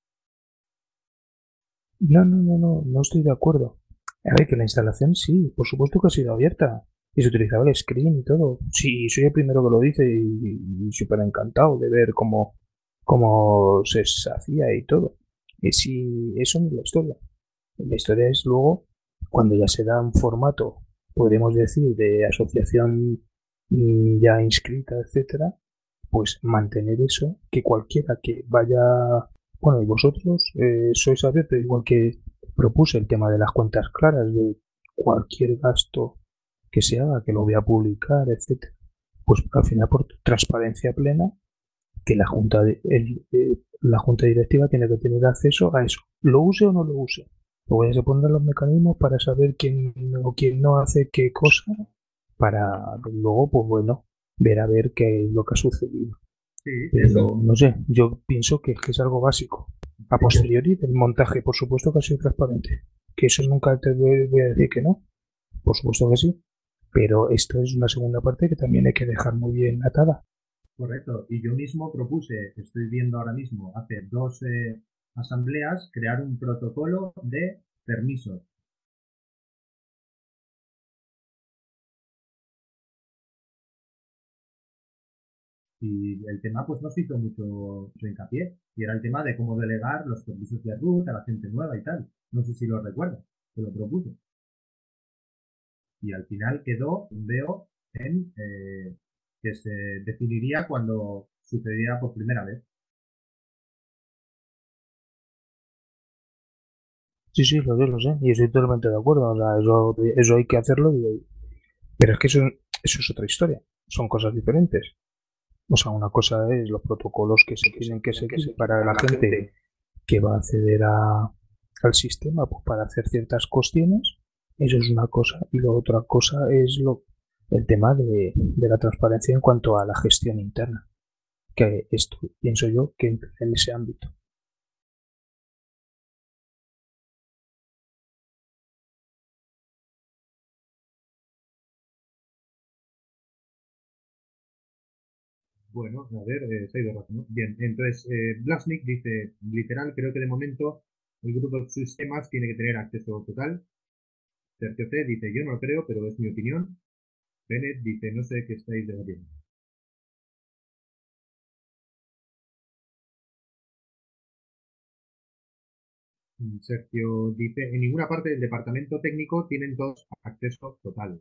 No estoy de acuerdo. A ver, que la instalación sí, por supuesto que ha sido abierta. Y se utilizaba el screen y todo. Sí, soy el primero que lo dice y súper encantado de ver cómo se hacía y todo. Y sí, eso no es la historia. La historia es luego cuando ya se da un formato, podríamos decir, de asociación ya inscrita, etcétera, pues mantener eso, que cualquiera que vaya, bueno, y vosotros sois abiertos, igual que propuse el tema de las cuentas claras, de cualquier gasto que se haga, que lo voy a publicar, etcétera, pues al final por transparencia plena, que la junta directiva tiene que tener acceso a eso, lo use o no lo use. Luego ya se pondrán los mecanismos para saber quién o quién no hace qué cosa, para luego, pues bueno, ver a ver qué es lo que ha sucedido. Sí, Pero eso. no sé, yo pienso que es algo básico. A posteriori del montaje, por supuesto que ha sido transparente. Que eso nunca te voy a decir que no. Por supuesto que sí. Pero esto es una segunda parte que también hay que dejar muy bien atada. Correcto. Y yo mismo propuse, estoy viendo ahora mismo, hace dos asambleas, crear un protocolo de permisos. Y el tema pues no se hizo mucho hincapié. Y era el tema de cómo delegar los permisos de root a la gente nueva y tal. No sé si lo recuerdas, que lo propuse. Y al final quedó, veo, en que se definiría cuando sucediera por primera vez. Sí, sí, lo sé. Y estoy totalmente de acuerdo. O sea, eso hay que hacerlo. Pero es que eso es otra historia. Son cosas diferentes. O sea, una cosa es los protocolos que se tienen que seguir para la gente que va a acceder al sistema pues, para hacer ciertas cuestiones. Eso es una cosa. Y la otra cosa es el tema de la transparencia en cuanto a la gestión interna. Que esto pienso yo que entra en ese ámbito. Bueno, a ver, se ha ido rápido, ¿no? Bien, entonces, Blasnik dice, literal, creo que de momento el grupo de sistemas tiene que tener acceso total. Sergio C dice, yo no lo creo, pero es mi opinión. Bennett dice, no sé qué estáis debatiendo. Sergio dice, en ninguna parte del departamento técnico tienen todos acceso total.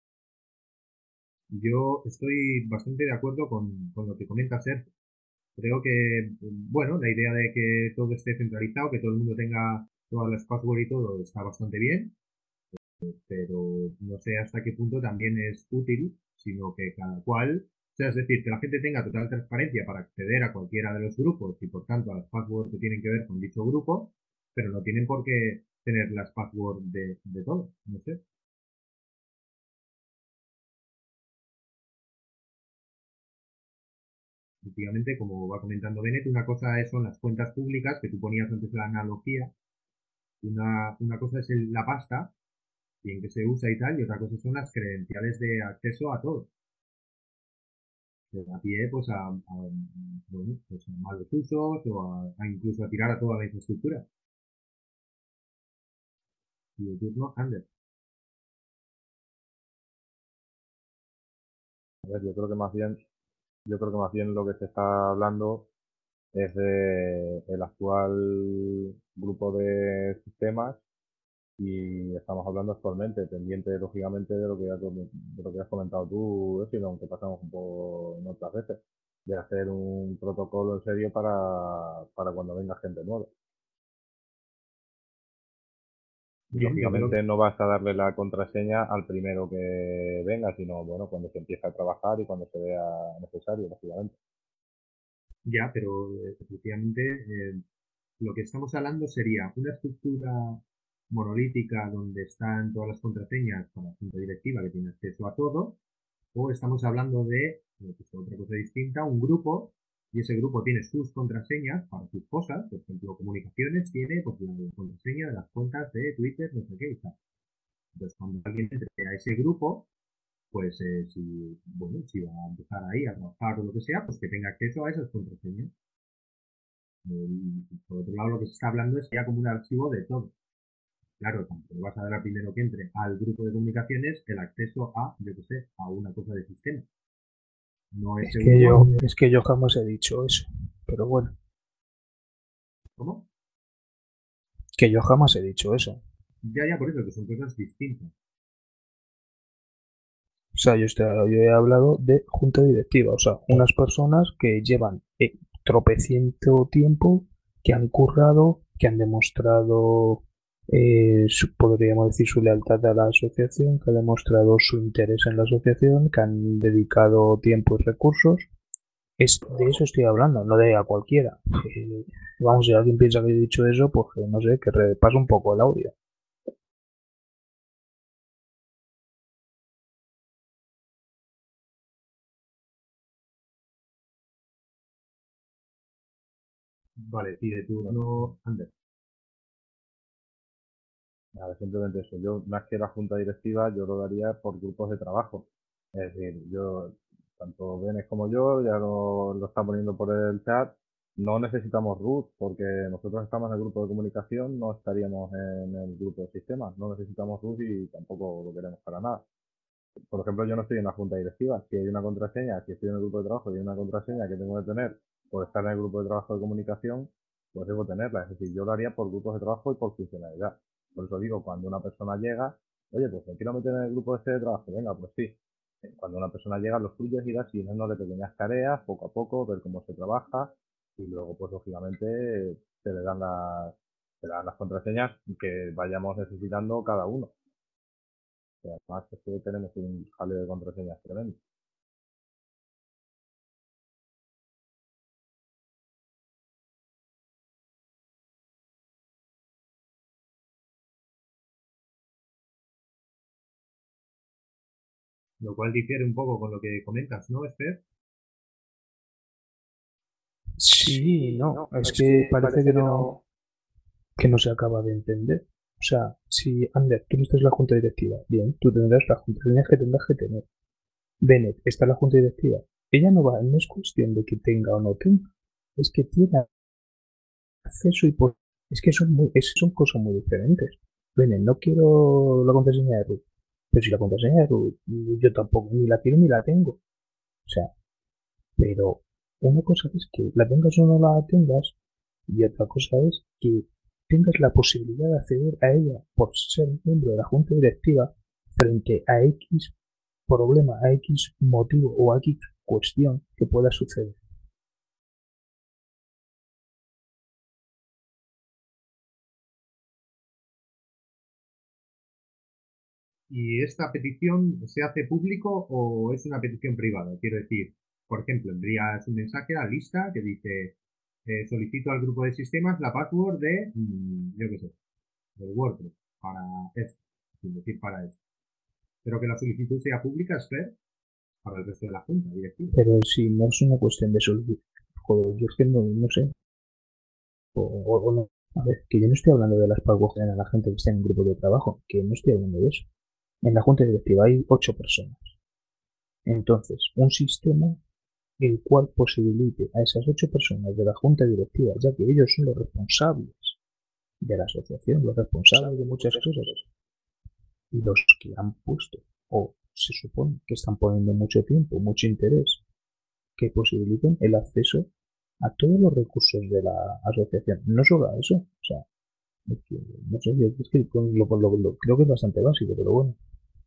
Yo estoy bastante de acuerdo con lo que comenta Sergio. Creo que, bueno, la idea de que todo esté centralizado, que todo el mundo tenga todas las passwords y todo, está bastante bien, pero no sé hasta qué punto también es útil, sino que cada cual, o sea, es decir, que la gente tenga total transparencia para acceder a cualquiera de los grupos y por tanto a las passwords que tienen que ver con dicho grupo, pero no tienen por qué tener las passwords de todos, no sé. Efectivamente, como va comentando Bennett, una cosa son las cuentas públicas, que tú ponías antes la analogía, una cosa es la pasta, y en qué se usa y tal, y otra cosa son las credenciales de acceso a todo. Que da pie pues bueno, pues a malos usos o incluso a tirar a toda la infraestructura. Y el turno, Ander. A ver, yo creo que más bien lo que se está hablando es de el actual grupo de sistemas Y estamos hablando actualmente, pendiente lógicamente de lo que has comentado tú, sino aunque pasamos un poco en otras veces, de hacer un protocolo en serio para cuando venga gente nueva. Y Bien, yo creo lógicamente no vas a darle la contraseña al primero que venga, sino bueno, cuando se empiece a trabajar y cuando se vea necesario, lógicamente. ya, pero efectivamente lo que estamos hablando sería una estructura monolítica donde están todas las contraseñas para la junta directiva que tiene acceso a todo, o estamos hablando de pues, otra cosa distinta, un grupo, y ese grupo tiene sus contraseñas para sus cosas, por ejemplo, comunicaciones tiene pues, la contraseña de las cuentas de Twitter, no sé qué y tal. Entonces, cuando alguien entre a ese grupo, pues si, bueno, si va a empezar ahí a trabajar o lo que sea, pues que tenga acceso a esas contraseñas. Por otro lado, lo que se está hablando es ya como un archivo de todo. Claro, tanto le vas a dar al primero que entre al grupo de comunicaciones el acceso a, yo qué sé, a una cosa de sistema. No ese grupo. Es que yo jamás he dicho eso. Pero bueno, ¿Cómo? que yo jamás he dicho eso. Ya, por eso, que son cosas distintas. O sea, yo he hablado de junta directiva, o sea, unas personas que llevan tropeciento tiempo, que han currado, que han demostrado, podríamos decir, su lealtad a la asociación, que han demostrado su interés en la asociación, que han dedicado tiempo y recursos. De eso estoy hablando, no de a cualquiera. Vamos, si alguien piensa que he dicho eso, pues no sé, que repase un poco el audio. Vale, y de turno, Ander. Nada, simplemente eso. Yo, más que la junta directiva, yo lo daría por grupos de trabajo. Es decir, tanto Benes como yo, ya lo está poniendo por el chat, no necesitamos root, porque nosotros estamos en el grupo de comunicación, no estaríamos en el grupo de sistemas, no necesitamos root y tampoco lo queremos para nada. Por ejemplo, yo no estoy en la junta directiva, si hay una contraseña, si estoy en el grupo de trabajo y hay una contraseña que tengo que tener por estar en el grupo de trabajo de comunicación, pues debo tenerla. Es decir, yo lo haría por grupos de trabajo y por funcionalidad. Por eso digo, cuando una persona llega, oye, pues me quiero meter en el grupo este de trabajo, venga, pues sí. Cuando una persona llega, lo suyo es ir asignándole pequeñas tareas, poco a poco, ver cómo se trabaja y luego, pues lógicamente, se le dan las contraseñas que vayamos necesitando cada uno. Y además es que tenemos un jaleo de contraseñas tremendo. Lo cual difiere un poco con lo que comentas, ¿no, Esther? Sí, no, es que parece que no se acaba de entender. O sea, si Ander, tú no estás en la junta directiva, bien, tú tendrás las contraseñas que tendrás que tener. Bennett está en la junta directiva. Ella no va, no es cuestión de que tenga o no tenga, es que tiene acceso y es que son cosas muy diferentes. Bennett, no quiero la contraseña de Ruth, pero si la contraseña de Ruth yo tampoco ni la quiero ni la tengo. O sea, pero una cosa es que la tengas o no la tengas y otra cosa es que tengas la posibilidad de acceder a ella por ser miembro de la junta directiva frente a X problema, a X motivo o a X cuestión que pueda suceder. ¿Y esta petición se hace público o es una petición privada? Quiero decir, por ejemplo, envías un mensaje a la lista que dice solicito al grupo de sistemas la password de, yo qué sé, del WordPress para esto, sin decir para esto. Pero que la solicitud sea pública, es fair para el resto de la junta directiva. Pero si no es una cuestión de solicitud, joder, yo es que no sé, o no. A ver, que yo no estoy hablando de las passwords a la gente que está en un grupo de trabajo, que no estoy hablando de eso. En la junta directiva hay 8 personas. Entonces, un sistema el cual posibilite a esas 8 personas de la junta directiva, ya que ellos son los responsables de la asociación, los responsables de muchas cosas, y los que han puesto, o se supone que están poniendo mucho tiempo, mucho interés, que posibiliten el acceso a todos los recursos de la asociación. No solo a eso, o sea, Es que, no sé, es que creo que es bastante básico, pero bueno.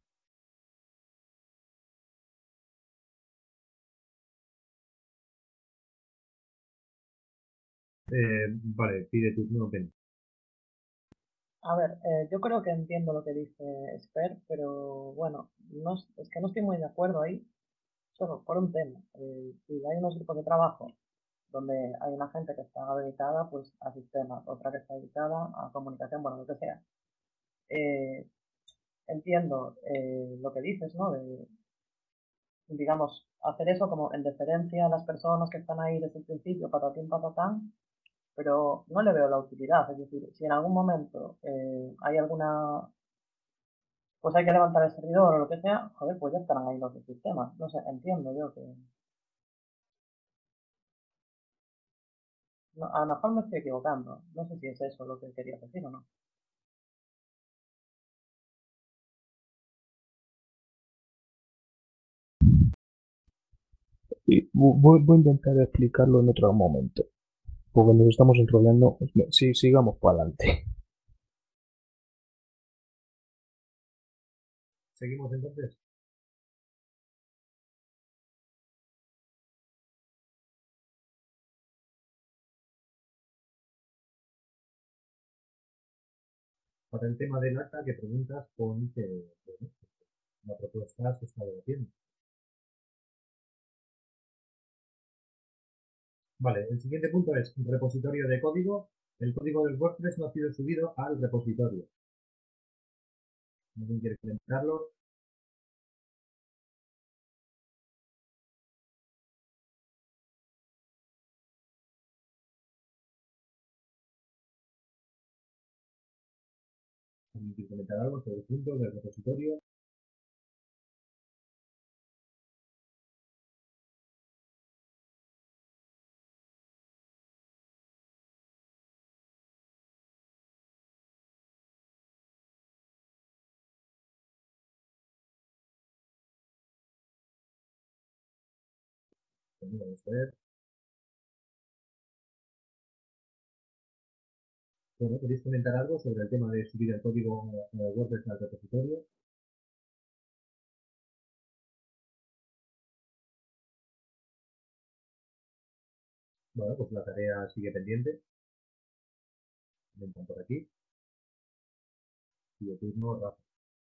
Vale, pide turno, ven. A ver, yo creo que entiendo lo que dice Esper, pero bueno, no, es que no estoy muy de acuerdo ahí, solo por un tema. Si hay unos grupos de trabajo donde hay una gente que está dedicada pues a sistemas, otra que está dedicada a comunicación, bueno, lo que sea. Eh, entiendo lo que dices, ¿no? De, digamos, hacer eso como en deferencia a las personas que están ahí desde el principio, patatín, patatán, pero no le veo la utilidad. Es decir, si en algún momento hay alguna, pues hay que levantar el servidor o lo que sea, joder, pues ya estarán ahí los de sistemas. No sé, entiendo yo que, a lo mejor me estoy equivocando. No sé si es eso lo que quería decir o no. Y voy a intentar explicarlo en otro momento, porque nos estamos enrollando. Sí, sigamos para adelante. ¿Seguimos entonces? Para el tema del acta que preguntas, pon que bueno, la propuesta se está debatiendo. Vale, el siguiente punto es repositorio de código. El código del WordPress no ha sido subido al repositorio. ¿Alguien quiere comentarlo? ¿Alguien quiere comentar algo sobre el punto del repositorio? Pues vamos a ver. Bueno, ¿queréis comentar algo sobre el tema de subir el código WordPress al repositorio? Bueno, pues la tarea sigue pendiente. Entran por aquí. Y el turno, Rafa.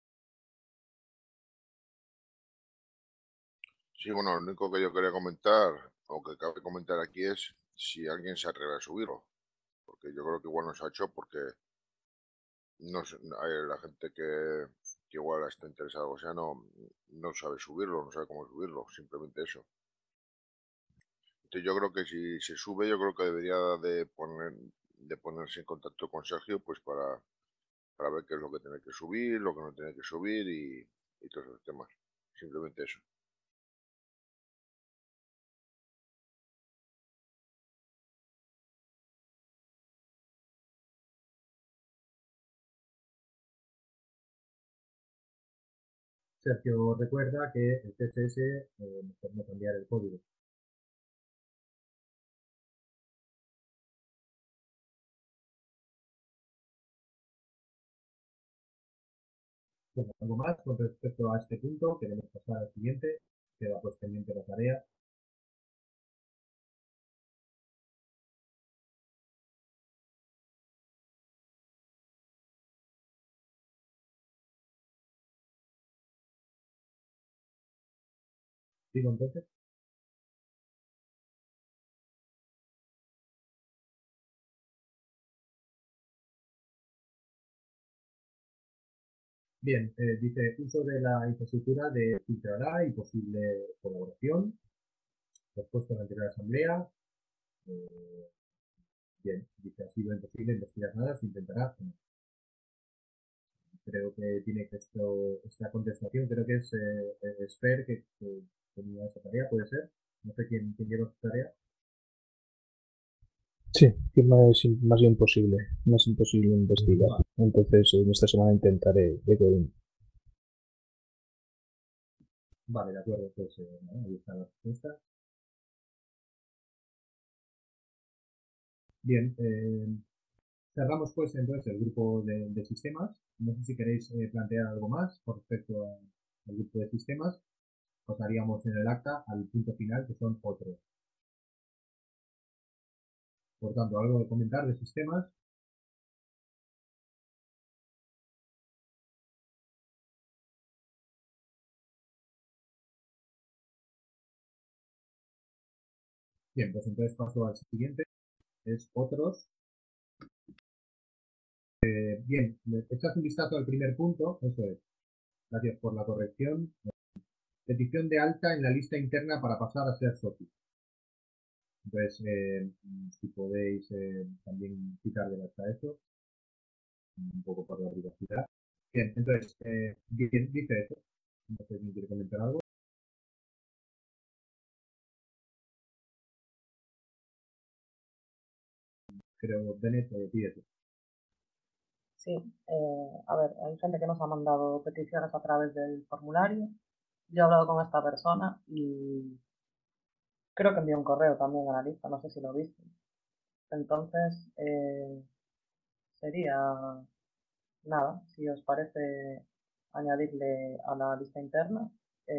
Sí, bueno, lo único que yo quería comentar, o que cabe comentar aquí es si alguien se atreve a subirlo. Porque yo creo que igual no se ha hecho porque no sé, hay la gente que igual está interesada, o sea, no sabe subirlo, no sabe cómo subirlo, simplemente eso. Entonces yo creo que si se sube, yo creo que debería de ponerse en contacto con Sergio, pues para ver qué es lo que tiene que subir, lo que no tiene que subir y todos esos temas. Simplemente eso. Sergio recuerda que el CSS mejor no cambiar el código. Bueno, algo más con respecto a este punto, queremos pasar al siguiente, queda pues pendiente la tarea. ¿Sigo entonces? Bien, dice uso de la infraestructura de filtrará y posible colaboración. Respuesta a la anterior asamblea. Eh, bien, dice ha sido imposible investigar nada, se intentará. Creo que tiene que esta contestación, creo que es Sfer que tenía esa tarea, puede ser. No sé quién lleva esa tarea. Sí, que más imposible, más imposible investigar. Entonces, en esta semana intentaré de que Vale, de acuerdo, pues ¿no? Ahí está la respuesta. Bien, cerramos pues entonces el grupo de sistemas. No sé si queréis plantear algo más con respecto al grupo de sistemas. Pasaríamos en el acta al punto final, que son otros. Por tanto, algo de comentar de sistemas. Bien, pues entonces paso al siguiente, es otros. Bien, echas un vistazo al primer punto, eso es. Gracias por la corrección. Petición de alta en la lista interna para pasar a ser socio. Entonces, si podéis también quitar de acta eso, un poco por la privacidad. Bien, entonces, dice eso. No sé si quiere comentar algo. Creo, Bennett, pídete. Sí, a ver, hay gente que nos ha mandado peticiones a través del formulario. Yo he hablado con esta persona y creo que envió un correo también a la lista, no sé si lo viste. Entonces, sería nada, si os parece añadirle a la lista interna,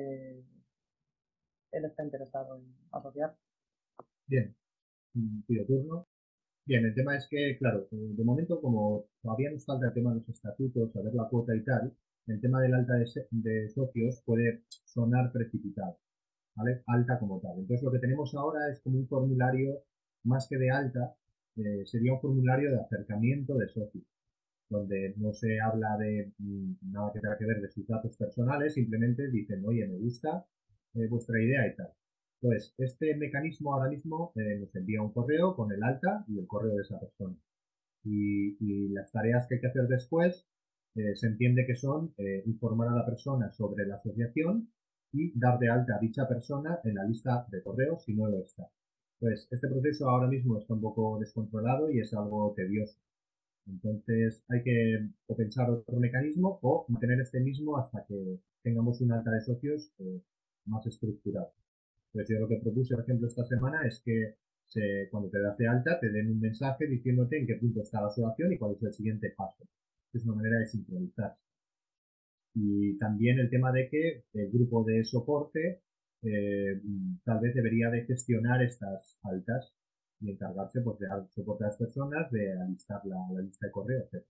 él está interesado en asociar. Bien, pido turno. Bien, el tema es que, claro, de momento, como todavía nos falta el tema de los estatutos, saber la cuota y tal, el tema del alta de socios puede sonar precipitado, ¿vale? Alta como tal. Entonces, lo que tenemos ahora es como un formulario, más que de alta, sería un formulario de acercamiento de socios, donde no se habla de nada que tenga que ver de sus datos personales, simplemente dicen, oye, me gusta vuestra idea y tal. Entonces, este mecanismo ahora mismo nos envía un correo con el alta y el correo de esa persona. Y las tareas que hay que hacer después se entiende que son informar a la persona sobre la asociación y dar de alta a dicha persona en la lista de correos si no lo está. Entonces, este proceso ahora mismo está un poco descontrolado y es algo tedioso. Entonces hay que o pensar otro mecanismo o mantener este mismo hasta que tengamos un alta de socios más estructurado. Entonces yo lo que propuse, por ejemplo, esta semana es que cuando te das de alta te den un mensaje diciéndote en qué punto está la asociación y cuál es el siguiente paso. Es una manera de sincronizar. Y también el tema de que el grupo de soporte tal vez debería de gestionar estas altas y encargarse pues, de dar soporte a las personas, de alistar la lista de correo, etc.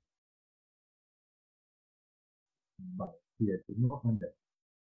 Vale, y de turno, Ander.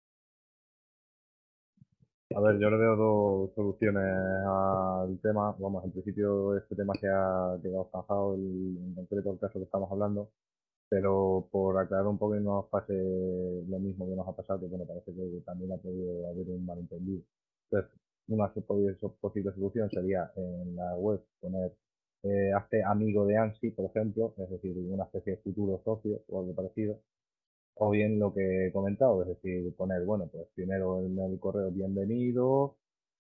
A ver, yo le veo dos soluciones al tema. Vamos, en principio este tema se ha quedado zanjado en concreto el caso que estamos hablando, pero por aclarar un poco y no nos pase lo mismo que nos ha pasado, que bueno, parece que también ha podido haber un malentendido. Entonces, una posible solución sería en la web poner hazte amigo de ANSI, por ejemplo, es decir, una especie de futuro socio o algo parecido. O bien lo que he comentado, es decir, poner, bueno, pues primero en el correo bienvenido,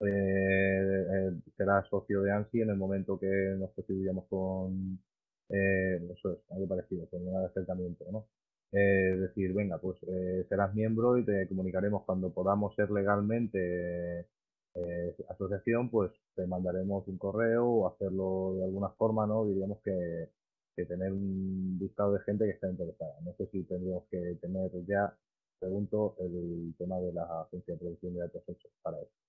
será socio de ANSI en el momento que nos constituyamos con, eso es, algo parecido, con un acercamiento, ¿no? Es decir, venga, pues serás miembro y te comunicaremos cuando podamos ser legalmente asociación, pues te mandaremos un correo o hacerlo de alguna forma, ¿no? Diríamos que tener un listado de gente que está interesada. No sé si tendríamos que tener ya, pregunto, el tema de la agencia de producción de datos hechos para eso.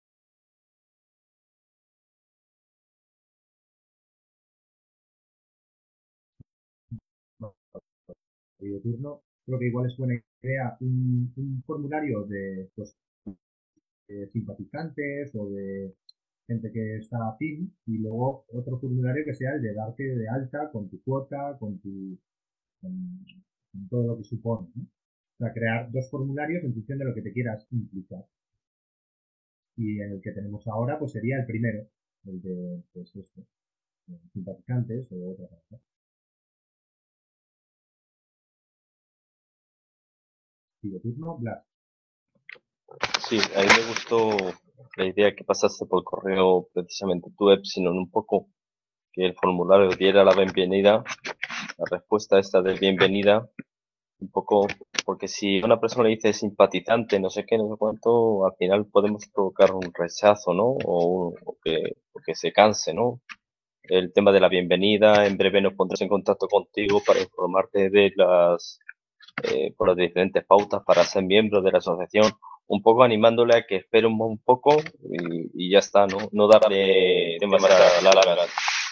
No, de turno. Creo que igual es buena idea un formulario de pues, simpatizantes o de gente que está afín y luego otro formulario que sea el de darte de alta con tu cuota, con, con todo lo que supone, ¿no? O sea, crear dos formularios en función de lo que te quieras implicar. Y en el que tenemos ahora, pues sería el primero, el de, pues esto, simpatizantes o otra cosa. Y de turno, Blas. Sí, a mí me gustó la idea que pasaste por correo precisamente tu Epsilon un poco, que el formulario diera la bienvenida, la respuesta esta de bienvenida, un poco, porque si una persona le dice simpatizante, no sé qué, no sé cuánto, al final podemos provocar un rechazo, ¿no? O que se canse, ¿no? el tema de la bienvenida. En breve nos pondremos en contacto contigo para informarte de por las diferentes pautas para ser miembro de la asociación, un poco animándole a que espere un poco y ya está, ¿no? No darle demasiada larga.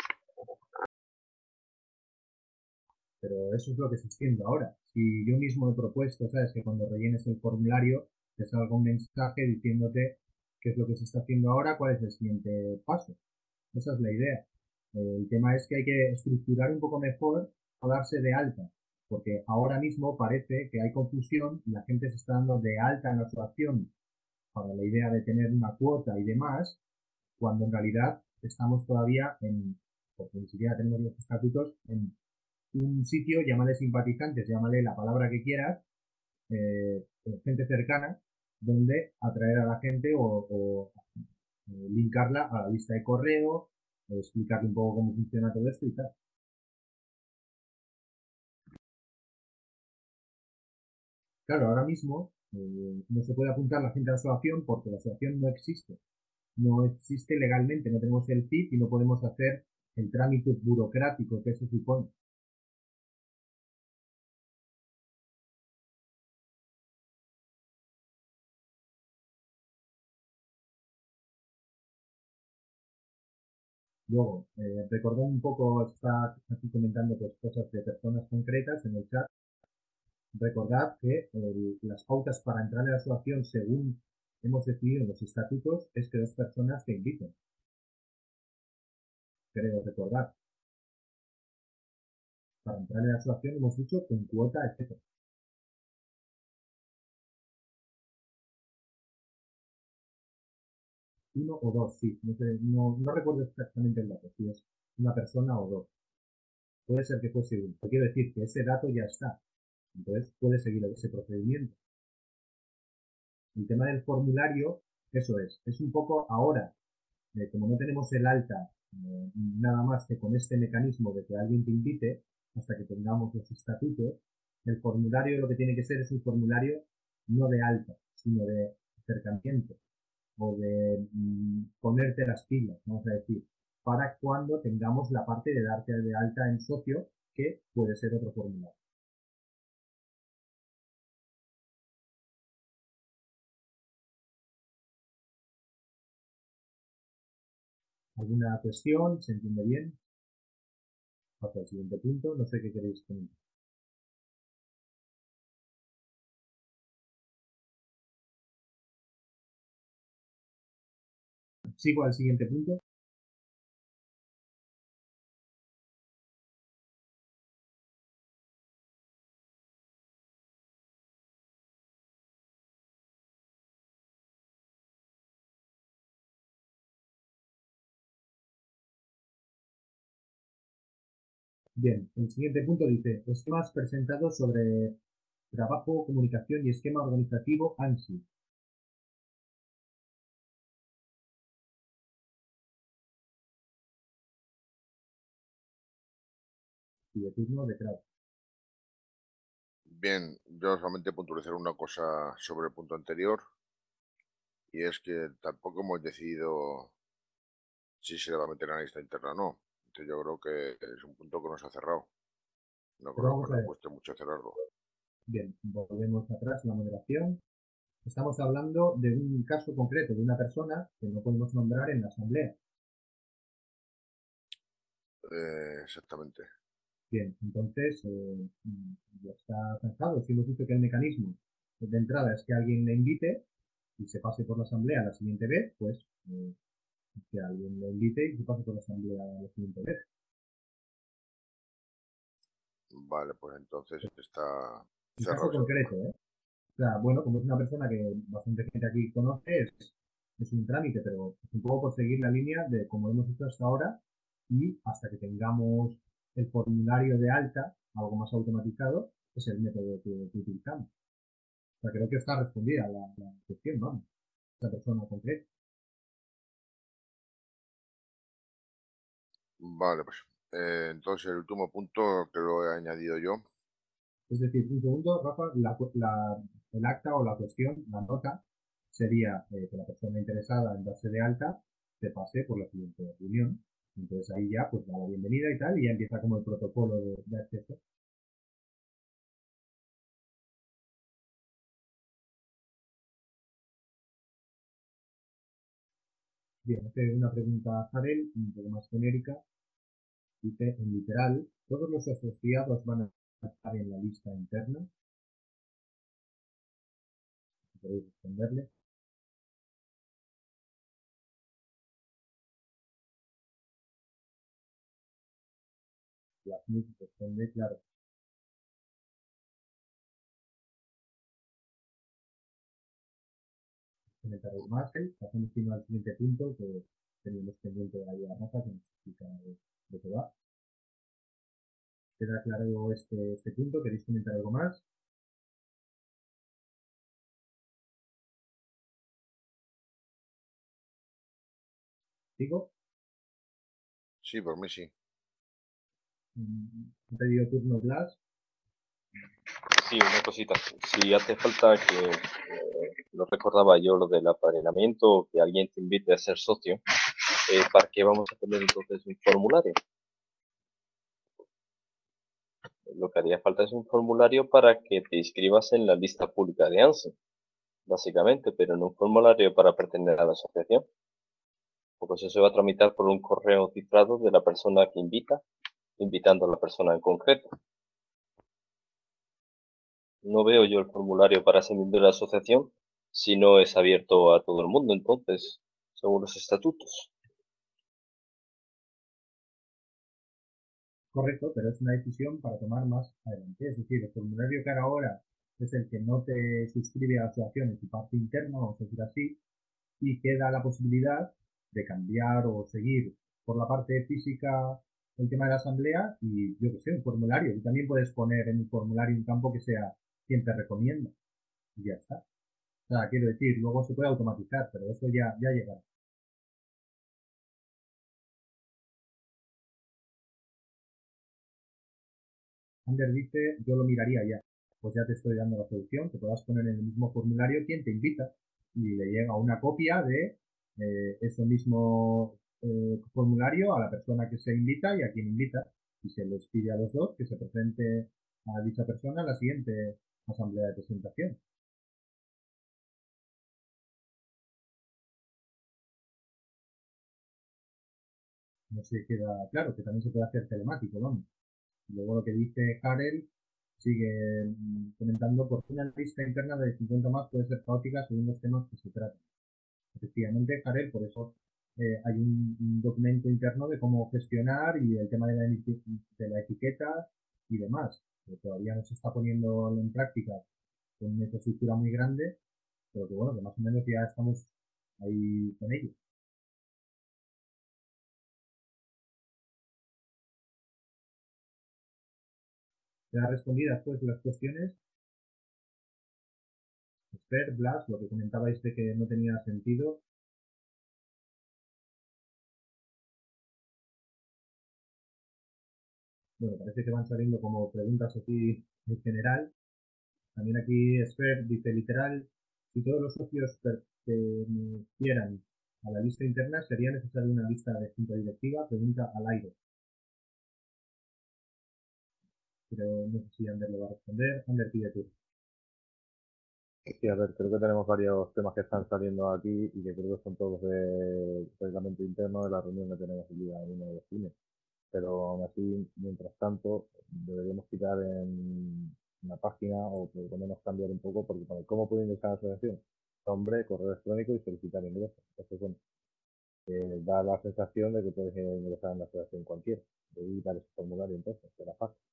Pero eso es lo que se está haciendo ahora. Si yo mismo he propuesto, sabes, que cuando rellenes el formulario te salga un mensaje diciéndote qué es lo que se está haciendo ahora, cuál es el siguiente paso. Esa es la idea. El tema es que hay que estructurar un poco mejor o darse de alta, porque ahora mismo parece que hay confusión y la gente se está dando de alta en la asociación para la idea de tener una cuota y demás, cuando en realidad estamos todavía porque ni siquiera tenemos los estatutos, en un sitio, llámale simpatizantes, llámale la palabra que quieras, gente cercana, donde atraer a la gente o linkarla a la lista de correo, explicarle un poco cómo funciona todo esto y tal. Claro, ahora mismo no se puede apuntar la gente a la asociación porque la asociación no existe. No existe legalmente, no tenemos el PIB y no podemos hacer el trámite burocrático que eso supone. Luego, recordando un poco, está aquí comentando pues, cosas de personas concretas en el chat. Recordad que las pautas para entrar en la asociación, según hemos decidido en los estatutos, es que 2 personas te inviten. Creo recordar. Para entrar en la asociación hemos dicho con cuota, etc. 1 o 2, sí. No recuerdo exactamente el dato, si es una persona o 2. Puede ser que fuese 1. Quiero decir que ese dato ya está. Entonces puede seguir ese procedimiento. El tema del formulario, eso es un poco ahora, como no tenemos el alta nada más que con este mecanismo de que alguien te invite, hasta que tengamos los estatutos, el formulario lo que tiene que ser es un formulario no de alta, sino de acercamiento o de ponerte las pilas, vamos a decir, para cuando tengamos la parte de darte de alta en socio, que puede ser otro formulario. ¿Alguna cuestión? ¿Se entiende bien? Hasta el siguiente punto, no sé qué queréis comentar. Sigo al siguiente punto. Bien, el siguiente punto dice, esquemas presentados sobre trabajo, comunicación y esquema organizativo ANSI. Y de turno de Kraut. Bien, yo solamente puntualizar una cosa sobre el punto anterior, y es que tampoco hemos decidido si se le va a meter en la lista interna o no. Entonces yo creo que es un punto que nos ha cerrado. No Pero creo vamos que a nos ver. cueste mucho cerrarlo. Bien, volvemos atrás a la moderación. Estamos hablando de un caso concreto, de una persona que no podemos nombrar en la asamblea. Exactamente. Bien, entonces ya está zanjado. Si hemos dicho que el mecanismo de entrada es que alguien le invite y se pase por la asamblea la siguiente vez, pues que alguien le invite y se pase por la asamblea la siguiente vez. Vale, pues entonces está Un cerrado caso ese tema. concreto, ¿eh? O sea, bueno, como es una persona que bastante gente aquí conoce, es un trámite, pero es un poco por seguir la línea de como hemos hecho hasta ahora y hasta que tengamos el formulario de alta, algo más automatizado, es el método que utilizamos. O sea, creo que está respondida la cuestión, vamos, esa persona concreta. Vale, pues entonces el último punto que lo he añadido yo. Es decir, un segundo, Rafa, el acta o la cuestión, la nota, sería que la persona interesada en darse de alta se pase por la siguiente reunión, Entonces ahí ya pues da la bienvenida y tal, y ya empieza como el protocolo de acceso. Bien, hace una pregunta a Jarel, un poco más genérica. Dice, en literal, ¿todos los asociados van a estar en la lista interna? Podéis responderle. Las mismas responde, claro. Comentar algo más, pasamos al siguiente punto que tenemos pendiente de la Rafa, que nos explica de qué va. ¿Queda claro este punto? ¿Queréis comentar algo más? ¿Sigo? Sí, por mí sí. ¿He pedido turno Blas? Sí, una cosita. Si hace falta que, no recordaba yo lo del apadrinamiento, que alguien te invite a ser socio, ¿para qué vamos a poner entonces un formulario? Lo que haría falta es un formulario para que te inscribas en la lista pública de ANSI, básicamente, pero no un formulario para pertenecer a la asociación, porque eso se va a tramitar por un correo cifrado de la persona que invita, invitando a la persona en concreto. No veo yo el formulario para ser miembro de la asociación si no es abierto a todo el mundo, entonces, según los estatutos. Correcto, pero es una decisión para tomar más adelante. Es decir, el formulario que hará ahora es el que no te suscribe a la asociación en tu parte interna, vamos a decir así, y queda la posibilidad de cambiar o seguir por la parte física el tema de la asamblea y yo que sé, un formulario. Y también puedes poner en el formulario un campo que sea quien te recomienda y ya está. O sea, quiero decir, luego se puede automatizar, pero eso ya llegará. Ander dice, yo lo miraría ya. Pues ya te estoy dando la solución, que puedas poner en el mismo formulario quien te invita y le llega una copia de ese mismo formulario a la persona que se invita y a quien invita. Y se les pide a los dos que se presente a dicha persona en la siguiente asamblea de presentación. No sé, queda claro que también se puede hacer telemático, vamos. Y luego lo que dice Karel sigue comentando por qué una lista interna de 50 más puede ser caótica según los temas que se tratan. Efectivamente, Karel, por eso hay un documento interno de cómo gestionar y el tema de la etiqueta y demás. Que todavía no se está poniendo en práctica con una infraestructura muy grande, pero que bueno, que más o menos ya estamos ahí con ello. ¿Te ha respondido después las cuestiones? Esther, Blas, lo que comentabais de que no tenía sentido. Bueno, parece que van saliendo como preguntas aquí en general. También aquí Esfer dice literal, si todos los socios pertenecieran a la lista interna, sería necesaria una lista de junta directiva, pregunta al aire. Pero no sé si Ander le va a responder. Ander, pide tú. Sí, a ver, creo que tenemos varios temas que están saliendo aquí y que creo que son todos de reglamento interno de la reunión que tenemos el día 1 de junio. Pero aún así, mientras tanto, deberíamos quitar en la página o por lo menos cambiar un poco porque para cómo puede ingresar a la asociación, nombre, correo electrónico y solicitar ingreso. Entonces, bueno, da la sensación de que puedes ingresar en la asociación cualquiera. Debe quitar ese formulario entonces, de la página.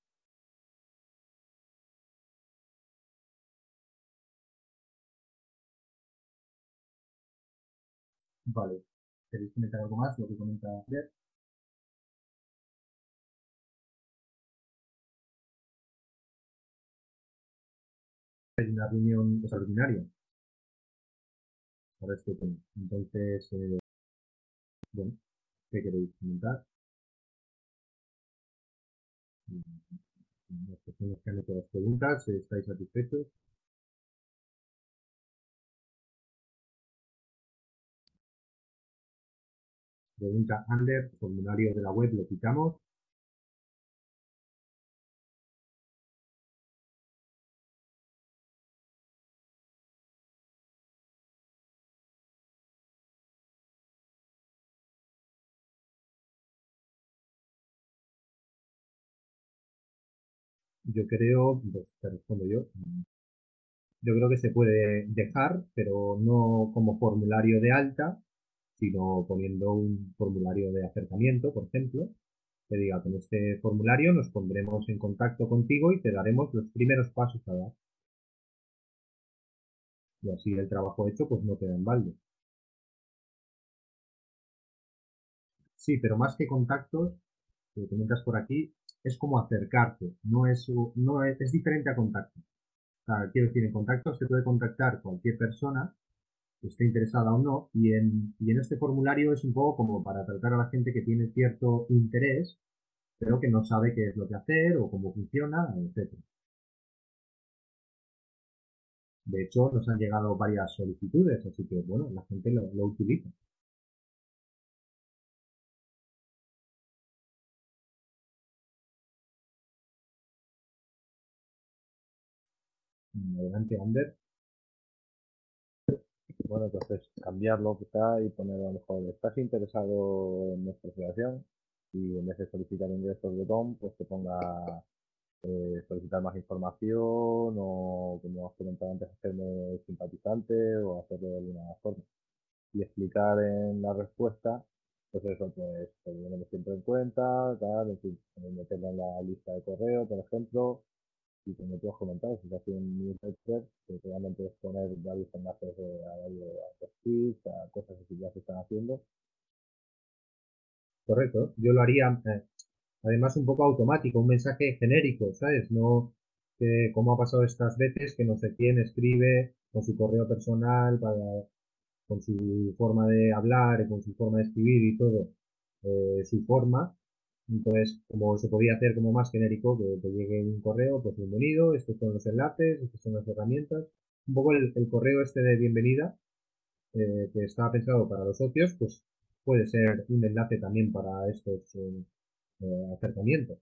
Vale. ¿Queréis comentar algo más? Lo que comenta Ander. Hay una reunión extraordinaria para este tema. Entonces, bueno, ¿qué queréis comentar? Las personas que han hecho las preguntas, ¿estáis satisfechos? Pregunta Ander, formulario de la web lo quitamos. Yo creo, pues te respondo yo. Yo creo que se puede dejar, pero no como formulario de alta, sino poniendo un formulario de acercamiento, por ejemplo, que diga, con este formulario nos pondremos en contacto contigo y te daremos los primeros pasos a dar. Y así el trabajo hecho pues no queda en balde. Sí, pero más que contactos, que comentas por aquí, es como acercarte, es diferente a contacto. O sea, quiero decir, en contacto se puede contactar cualquier persona que esté interesada o no, y en este formulario es un poco como para tratar a la gente que tiene cierto interés, pero que no sabe qué es lo que hacer o cómo funciona, etcétera. De hecho, nos han llegado varias solicitudes, así que bueno, la gente lo utiliza. Adelante, Ander. Bueno, entonces cambiarlo quizá y poner a lo mejor, ¿estás interesado en nuestra asociación? Y en vez de solicitar ingresos de Tom, pues te ponga solicitar más información o, como has comentado antes, hacerme simpatizante o hacerlo de alguna forma. Y explicar en la respuesta, pues eso, pues teniéndome siempre en cuenta, tal, en fin, meterlo en la lista de correo, por ejemplo, y como tú has comentado, si se hace un newsletter, que realmente es poner varios enlaces a varios tweets, a cosas que ya se están haciendo. Correcto, yo lo haría, además un poco automático, un mensaje genérico, ¿sabes? No como ha pasado estas veces que no sé quién escribe con su correo personal, con su forma de hablar, con su forma de escribir y todo, su forma. Entonces, como se podía hacer como más genérico, que te llegue un correo, pues bienvenido, estos son los enlaces, estas son las herramientas. Un poco el correo este de bienvenida, que estaba pensado para los socios, pues puede ser un enlace también para estos acercamientos.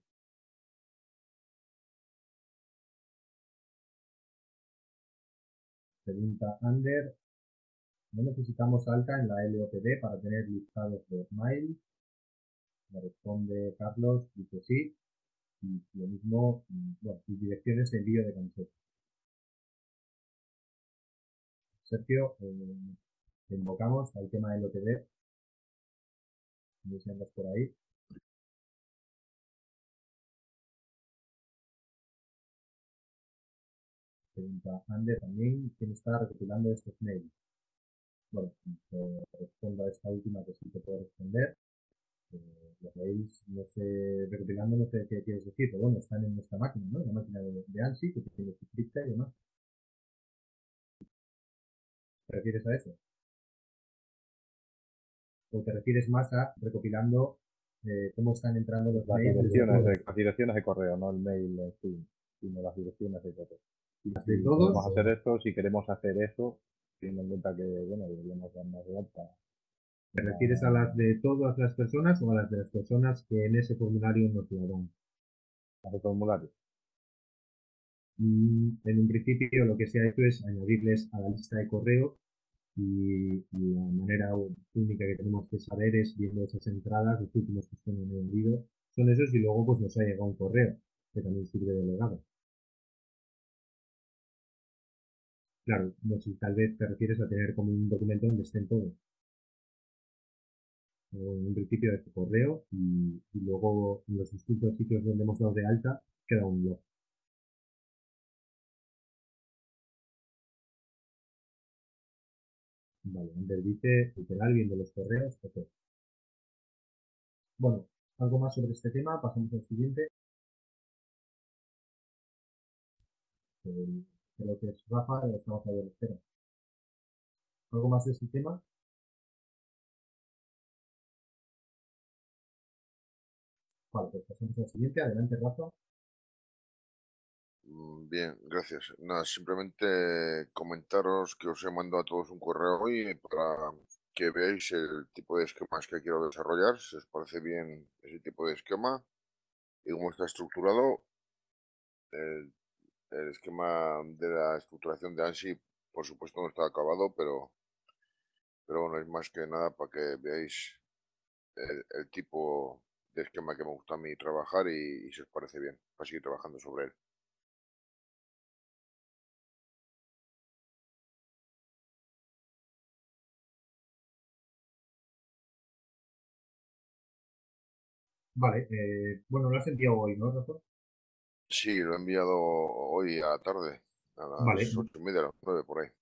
Pregunta Ander, ¿no necesitamos alta en la LOPD para tener listados de mail? Me responde Carlos, dice sí, y lo mismo, bueno, sus direcciones de envío de camisetas. Sergio, invocamos al tema de LOPD, no sé si andas por ahí. Pregunta Ander también, ¿quién está recopilando estos mails? Bueno, respondo a esta última que sí te puedo responder. Los veis, no sé, recopilando, no sé qué quieres decir, pero bueno, están en nuestra máquina, ¿no? La máquina de ANSI, que tiene su cripta y demás. ¿Te refieres a eso? ¿O te refieres más a recopilando cómo están entrando los Las mails direcciones de correo, no el mail en sí, sino las direcciones de correo. las Si de todos? podemos hacer esto, si queremos hacer eso, teniendo en cuenta que, bueno, deberíamos dar más de alta. ¿Te refieres a las de todas las personas o a las de las personas que en ese formulario nos lo dan? ¿A qué formulario? En un principio lo que se ha hecho es añadirles a la lista de correo y la manera única que tenemos de saber es viendo esas entradas, los últimos que están en el envío, son esos y luego pues nos ha llegado un correo que también sirve de legado. Claro, no sé, tal vez te refieres a tener como un documento donde estén todos. En un principio de tu correo y luego en los distintos sitios donde hemos dado de alta queda un blog. Vale, Ander dice, literal, viendo los correos, ok. Bueno, algo más sobre este tema, pasamos al siguiente. Creo que es Rafa, estamos ahí a la espera. ¿Algo más de este tema? Vale, pues pasamos al siguiente. Adelante, Rafa. Bien, gracias. Nada, simplemente comentaros que os he mandado a todos un correo hoy para que veáis el tipo de esquemas que quiero desarrollar, si os parece bien ese tipo de esquema y cómo está estructurado. El, el esquema de la estructuración de ANSI, por supuesto, no está acabado, pero bueno, es más que nada para que veáis el tipo de esquema que me gusta a mí trabajar y si os parece bien, para seguir trabajando sobre él. Vale, bueno, lo has enviado hoy, ¿no, Rafa? Sí, lo he enviado hoy a la tarde, a Vale, las 8:30, a las 9 por ahí.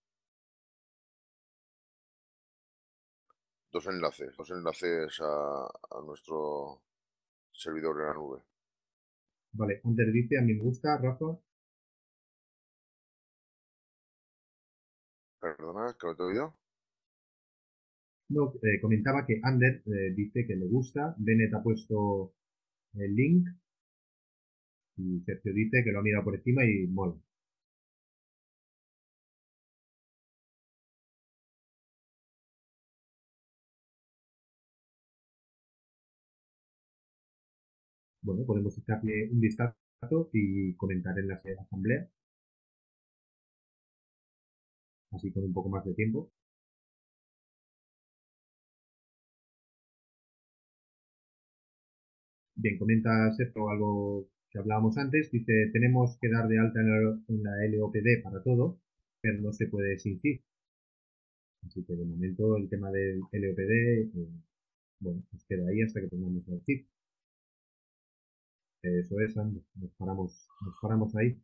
Dos enlaces a nuestro servidor en la nube. vale. Ander dice, a mí me gusta, Rafa. Perdona, que no te he oído. No, comentaba que Ander dice que le gusta. Bennett ha puesto el link y Sergio dice que lo ha mirado por encima y mola. Bueno, podemos echarle un vistazo y comentar en la asamblea, así con un poco más de tiempo. Bien, comenta Sergio algo que hablábamos antes. Dice, tenemos que dar de alta en la LOPD para todo, pero no se puede sin CIF. Así que de momento el tema del LOPD, bueno, pues queda ahí hasta que tengamos el CIF. Eso es, Ander, nos paramos ahí.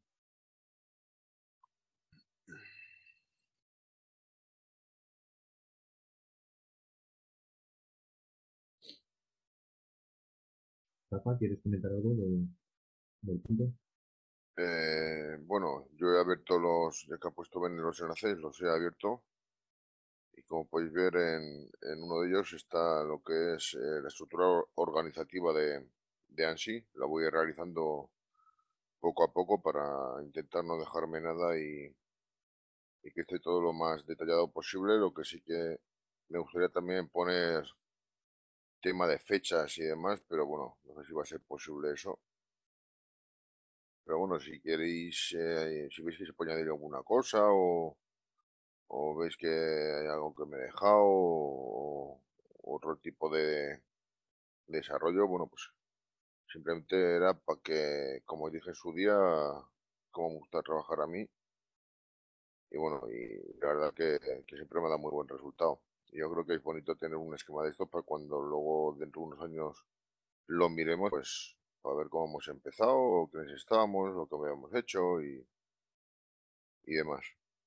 Rafa, ¿quieres comentar algo del punto? Bueno, yo he abierto ya que ha puesto Ben los enlaces, los he abierto. Y como podéis ver, en uno de ellos está lo que es la estructura organizativa de ANSI. La voy realizando poco a poco para intentar no dejarme nada y que esté todo lo más detallado posible. Lo que sí que me gustaría también poner tema de fechas y demás, pero bueno, no sé si va a ser posible eso. Pero bueno, si queréis, si veis que se puede añadir alguna cosa o veis que hay algo que me he dejado o otro tipo de desarrollo, bueno, pues simplemente era para que, como dije en su día, como me gusta trabajar a mí y bueno, y la verdad que siempre me da muy buen resultado. Y yo creo que es bonito tener un esquema de esto para cuando luego dentro de unos años lo miremos, pues para ver cómo hemos empezado, o quiénes estábamos, lo que habíamos hecho y demás.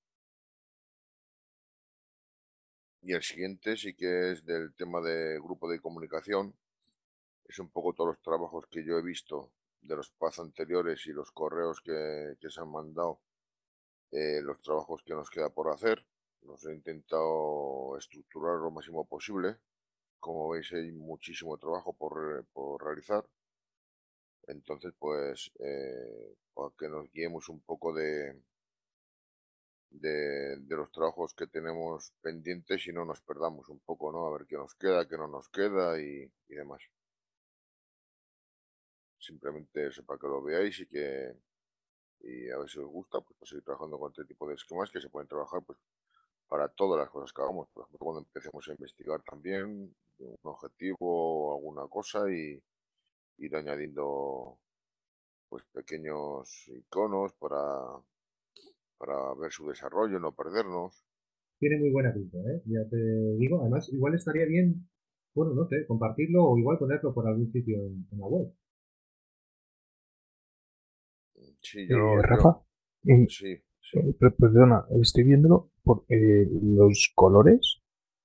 Y el siguiente sí que es del tema de grupo de comunicación. Es un poco todos los trabajos que yo he visto de los paz anteriores y los correos que se han mandado, los trabajos que nos queda por hacer. Los he intentado estructurar lo máximo posible. Como veis, hay muchísimo trabajo por realizar. Entonces, pues, para que nos guiemos un poco de los trabajos que tenemos pendientes y no nos perdamos un poco, ¿no? A ver qué nos queda, qué no nos queda y demás. Simplemente eso para que lo veáis y a ver si os gusta, pues para seguir trabajando con este tipo de esquemas que se pueden trabajar pues para todas las cosas que hagamos. Por ejemplo, cuando empecemos a investigar también un objetivo o alguna cosa y ir añadiendo pues pequeños iconos para ver su desarrollo, no perdernos. Tiene muy buena pinta, ¿eh? Ya te digo, además, igual estaría bien, bueno, no sé, compartirlo o igual ponerlo por algún sitio en la web. Sí, Rafa, sí, sí. perdona, estoy viéndolo por los colores,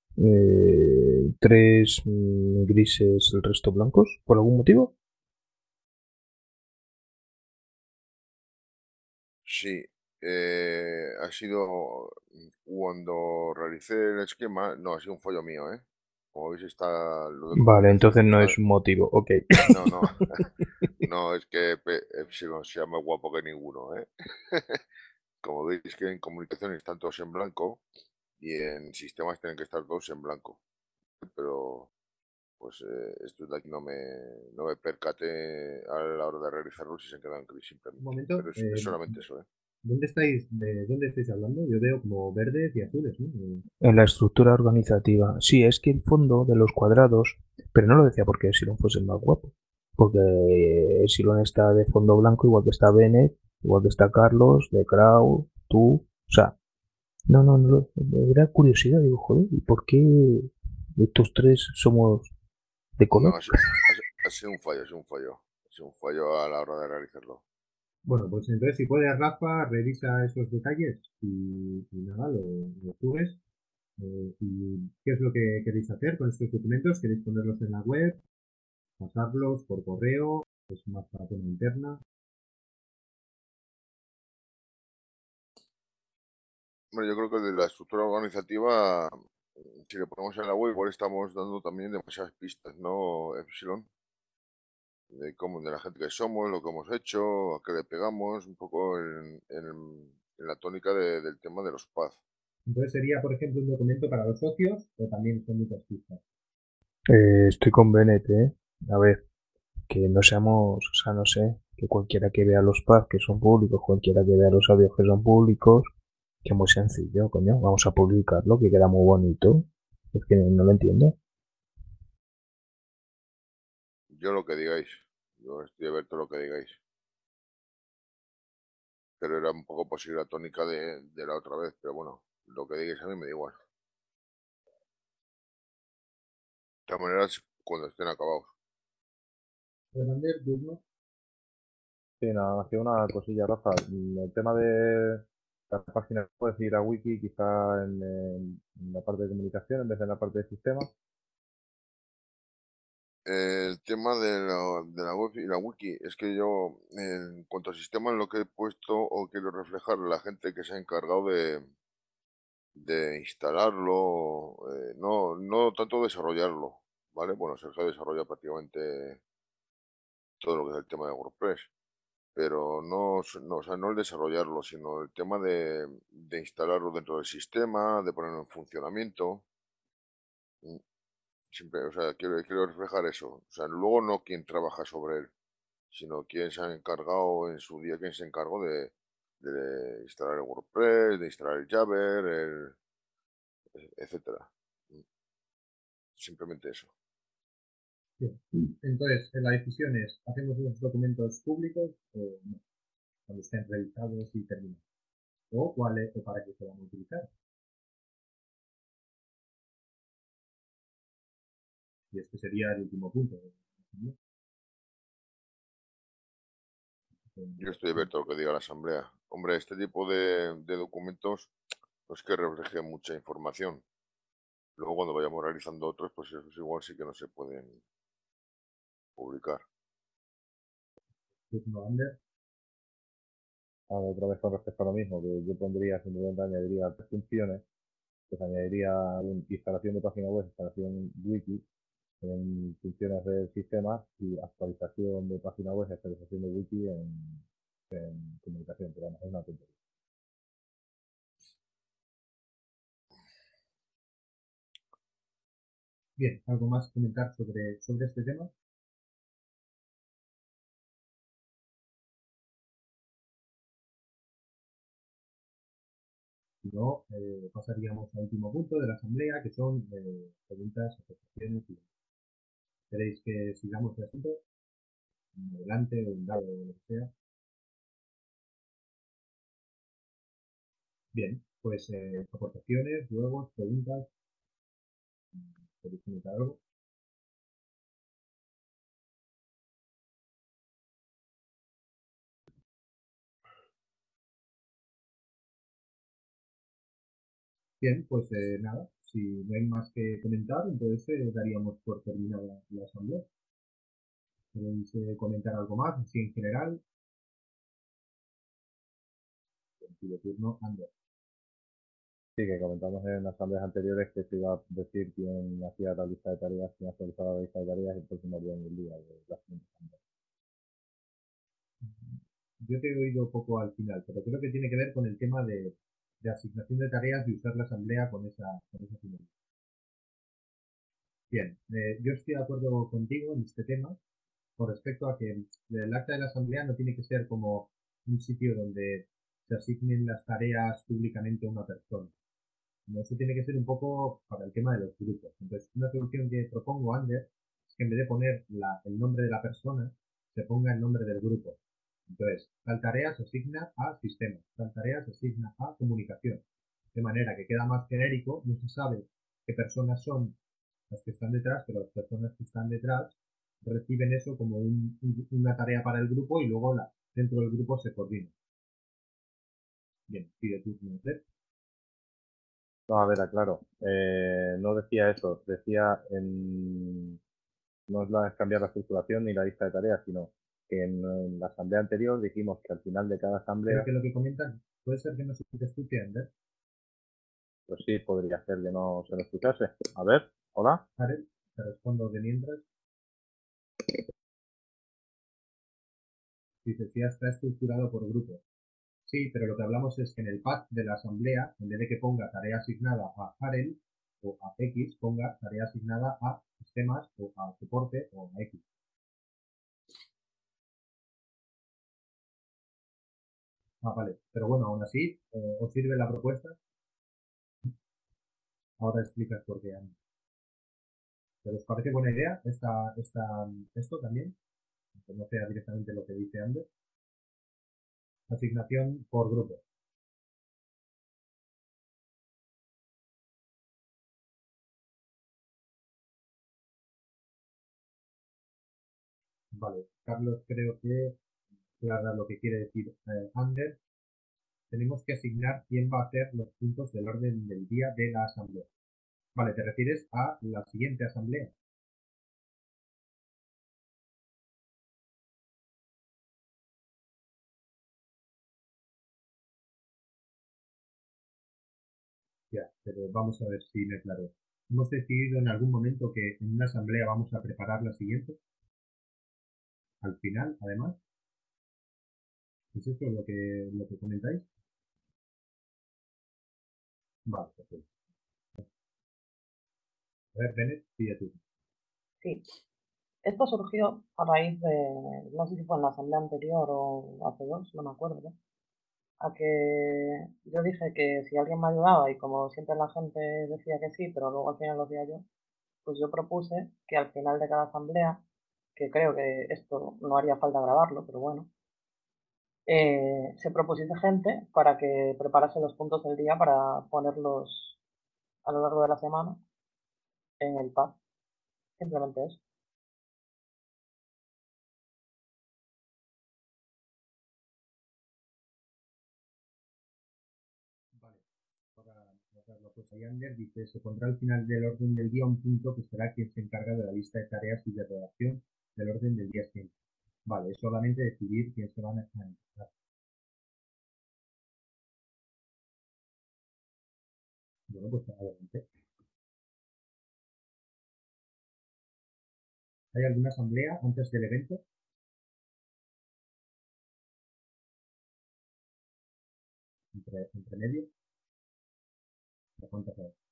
tres grises, el resto blancos, ¿por algún motivo? Sí, ha sido cuando realicé el esquema, no, ha sido un fallo mío, ¿eh? Como veis está lo de Vale, comunicación, entonces no está, es un motivo, ok. no, no, no, es que Epsilon sea más guapo que ninguno, ¿eh? Como veis que en comunicación están todos en blanco y en sistemas tienen que estar todos en blanco. pero pues estos de aquí no me percaté a la hora de realizarlo si se quedan gris Un simplemente. momento, Pero es solamente eso, ¿eh? ¿de dónde estáis hablando? Yo veo como verdes y azules, ¿no? En la estructura organizativa. Sí, es que el fondo de los cuadrados, pero no lo decía porque Epsilon fuese el más guapo. Porque Epsilon está de fondo blanco, igual que está Bennett, igual que está Carlos, de Crow, tú. O sea, no, era curiosidad. Digo, joder, ¿y por qué estos tres somos de No, color? ha sido un fallo, ha sido un fallo. Ha sido un fallo a la hora de realizarlo. Bueno, pues entonces si puedes, Rafa, revisa esos detalles y nada, lo subes. ¿Y qué es lo que queréis hacer con estos documentos? ¿Queréis ponerlos en la web? ¿Pasarlos por correo? ¿Es más para tema interna? Bueno, yo creo que de la estructura organizativa, si le ponemos en la web, igual estamos dando también demasiadas pistas, ¿no, Epsilon? De cómo, de la gente que somos, lo que hemos hecho, a qué le pegamos, un poco en la tónica del tema de los PAZ. Entonces sería, por ejemplo, un documento para los socios o también son muchas pistas. Estoy con Bennett, ¿eh? A ver, que no seamos, o sea, no sé, que cualquiera que vea los pubs que son públicos, cualquiera que vea los audios que son públicos, que muy sencillo, coño, vamos a publicarlo, que queda muy bonito. Es que no lo entiendo. Yo lo que digáis, yo estoy abierto a lo que digáis. Pero era un poco posible la tónica de la otra vez, pero bueno, lo que digáis a mí me da igual. De todas maneras, cuando estén acabados. Hernández, turno. Sí, nada, hacía una cosilla, Rafa. El tema de la página, puedes ir a Wiki, quizá en la parte de comunicación en vez de en la parte de sistemas. El tema de la web y la wiki es que yo, en cuanto al sistema, lo que he puesto o quiero reflejar a la gente que se ha encargado de instalarlo, no tanto desarrollarlo, ¿vale? Bueno, Sergio desarrolla prácticamente todo lo que es el tema de WordPress, pero o sea, no el desarrollarlo, sino el tema de instalarlo dentro del sistema, de ponerlo en funcionamiento. Mm, Siempre, o sea, quiero reflejar eso. O sea, luego no quien trabaja sobre él, sino quién se ha encargado en su día, quién se encargó de instalar el WordPress, de instalar el Jabber, etcétera. Simplemente eso. Bien. Entonces, la decisión es, ¿hacemos los documentos públicos o no? Cuando estén revisados y terminados. ¿O cuáles o para qué se van a utilizar? Y este sería el último punto. Yo estoy abierto a lo que diga la asamblea. Hombre, este tipo de documentos no es que refleje mucha información. Luego cuando vayamos realizando otros, pues esos igual sí que no se pueden publicar. Turno Ander. Otra vez con respecto a lo mismo, que yo pondría, simplemente añadiría tres funciones, pues añadiría instalación de página web, instalación wiki, en funciones del sistema y actualización de página web, actualización de wiki en comunicación, pero vamos, es una tontería. Bien, ¿algo más que comentar sobre este tema? Si no, pasaríamos al último punto de la asamblea, que son preguntas, aportaciones y queréis que sigamos el asunto adelante o un lado o lo que sea. Bien, pues aportaciones, luego preguntas, ¿queréis comentar algo? Bien, pues nada, si no hay más que comentar, entonces daríamos por terminada la asamblea. ¿Queréis comentar algo más, así en general? Pido turno, Ander. Sí, que comentamos en asambleas anteriores que se iba a decir quién hacía la lista de tareas, quién actualizaba la lista de tareas y el próximo día en el día de la siguiente asamblea. Yo te he oído poco al final, pero creo que tiene que ver con el tema de asignación de tareas y usar la asamblea con esa finalidad. Bien, yo estoy de acuerdo contigo en este tema con respecto a que el acta de la asamblea no tiene que ser como un sitio donde se asignen las tareas públicamente a una persona. No, eso tiene que ser un poco para el tema de los grupos. Entonces, una solución que propongo, Ander, es que en vez de poner el nombre de la persona, se ponga el nombre del grupo. Entonces, tal tarea se asigna a sistemas, tal tarea se asigna a comunicación. De manera que queda más genérico, no se sabe qué personas son las que están detrás, pero las personas que están detrás reciben eso como una tarea para el grupo y luego dentro del grupo se coordina. Bien, pide tu nombre. No, a ver, aclaro. No decía eso. Decía no es cambiar la estructuración ni la lista de tareas, sino que en la asamblea anterior dijimos que al final de cada Creo asamblea, que lo que comentan puede ser que no se te escuche, Ander. pues sí, podría ser que no se lo escuchase. A ver, hola. Karel, te respondo de mientras. Dice, si ya está estructurado por grupos. Sí, pero lo que hablamos es que en el path de la asamblea, en vez de que ponga tarea asignada a Karel o a X, ponga tarea asignada a sistemas o a soporte o a X. Ah, vale. Pero bueno, aún así, ¿os sirve la propuesta? Ahora explicas por qué. ¿Pero os parece buena idea esto también? Que no sea directamente lo que dice Ander. Asignación por grupo. Vale. Carlos, creo que aclara lo que quiere decir Ander. Tenemos que asignar quién va a hacer los puntos del orden del día de la asamblea. Vale, te refieres a la siguiente asamblea. Ya, pero vamos a ver si me aclaro. Hemos decidido en algún momento que en una asamblea vamos a preparar la siguiente. Al final, además. ¿Es esto lo que comentáis? Vale, perfecto. A ver, Bennett, pide tú. Sí, esto surgió a raíz de, no sé si fue en la asamblea anterior o hace dos, no me acuerdo, ¿no? A que yo dije que si alguien me ayudaba y como siempre la gente decía que sí, pero luego al final lo hacía yo, pues yo propuse que al final de cada asamblea, que creo que esto no haría falta grabarlo, pero bueno, se propusiese gente para que preparase los puntos del día para ponerlos a lo largo de la semana en el pad. Simplemente eso. Vale. Para notarlo, pues ahí Ander dice, se pondrá al final del orden del día un punto que será quien se encarga de la lista de tareas y de redacción del orden del día siguiente. Vale, es solamente decidir quién se van a encargar. Bueno, pues adelante. ¿Hay alguna asamblea antes del evento? Entre medio. ¿Cuántas hay?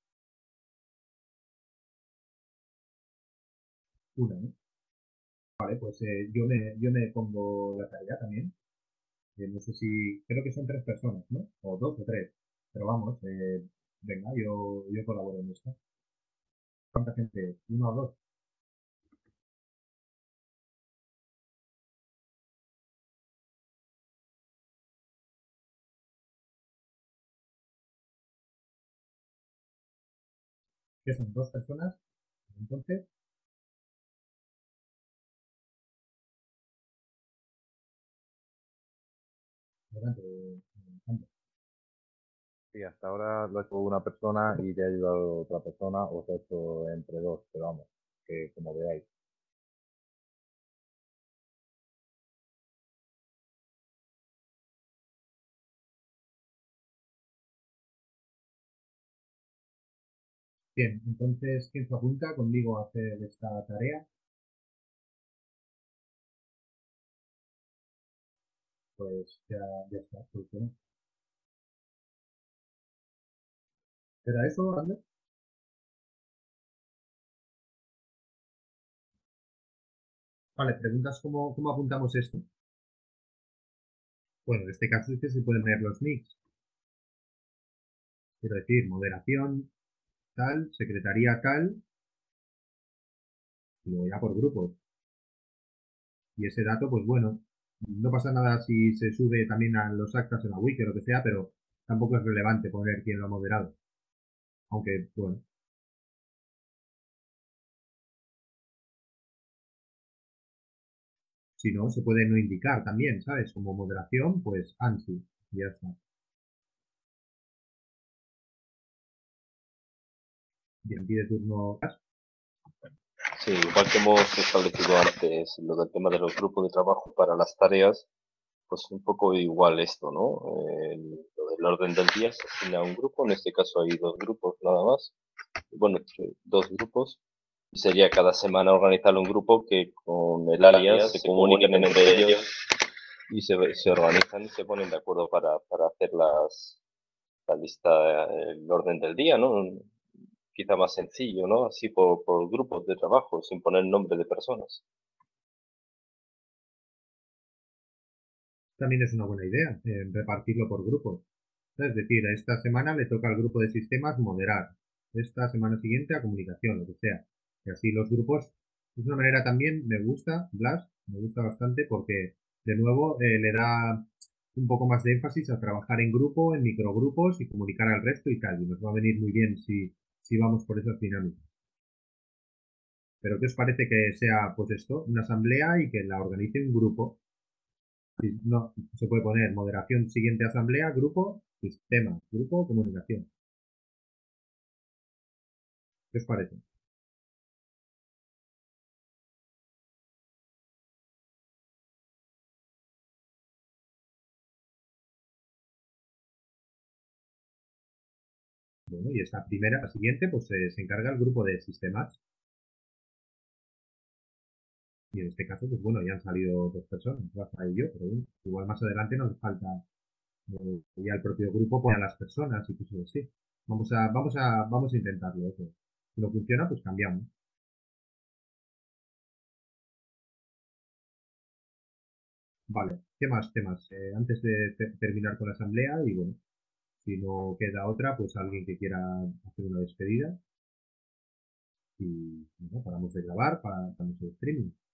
Una, ¿no? Vale, pues yo me pongo la tarea también. No sé si, creo que son 3 personas, ¿no? O 2 o 3. Pero vamos, venga, yo colaboro en esto. ¿Cuánta gente? ¿Una o dos? ¿Qué son? ¿2 personas? Entonces, adelante. Ander. Sí, hasta ahora lo ha hecho una persona y te ha ayudado otra persona, o se ha hecho entre dos, pero vamos, que como veáis. Bien, entonces, ¿quién se apunta conmigo a hacer esta tarea? Pues ya está, solucionado. ¿Era eso, Ander? Vale, preguntas cómo apuntamos esto. Bueno, en este caso es que se pueden ver los nicks. Quiero decir, moderación, tal, secretaría tal, y luego ya por grupos. Y ese dato, pues bueno, no pasa nada si se sube también a los actas en la wiki o lo que sea, pero tampoco es relevante poner quién lo ha moderado. Aunque, bueno. Si no, se puede no indicar también, ¿sabes? Como moderación, pues ANSI, y ya está. Bien, pide turno. Sí, igual que hemos establecido antes lo del tema de los grupos de trabajo para las tareas, pues un poco igual esto, ¿no? Lo del orden del día se asigna a un grupo, en este caso hay dos grupos nada más, bueno, dos grupos, y sería cada semana organizar un grupo que con el alias se comuniquen entre ellos y se organizan y se ponen de acuerdo para hacer la lista, el orden del día, ¿no? Quizá más sencillo, ¿no? Así por grupos de trabajo, sin poner nombre de personas. También es una buena idea, repartirlo por grupos. Es decir, a esta semana le toca al grupo de sistemas moderar, esta semana siguiente a comunicación, lo que sea. Y así los grupos, es una manera también, me gusta, Blas, me gusta bastante porque, de nuevo, le da un poco más de énfasis a trabajar en grupo, en microgrupos y comunicar al resto y tal. Y nos va a venir muy bien si vamos por esas dinámicas. Pero ¿qué os parece que sea, pues esto, una asamblea y que la organice un grupo? No, se puede poner moderación siguiente asamblea, grupo, sistema, grupo, comunicación. ¿Qué os parece? Bueno, y esta primera, la siguiente, pues se encarga el grupo de sistemas. Y en este caso, pues bueno, ya han salido dos personas, Rafa y yo, pero bueno, igual más adelante nos falta ya el propio grupo pone a las personas y cosas así. Vamos a intentarlo eso. Si no funciona, pues cambiamos. Vale, ¿qué más temas? Antes de terminar con la asamblea y bueno, si no queda otra, pues alguien que quiera hacer una despedida y bueno, paramos de grabar, paramos el streaming.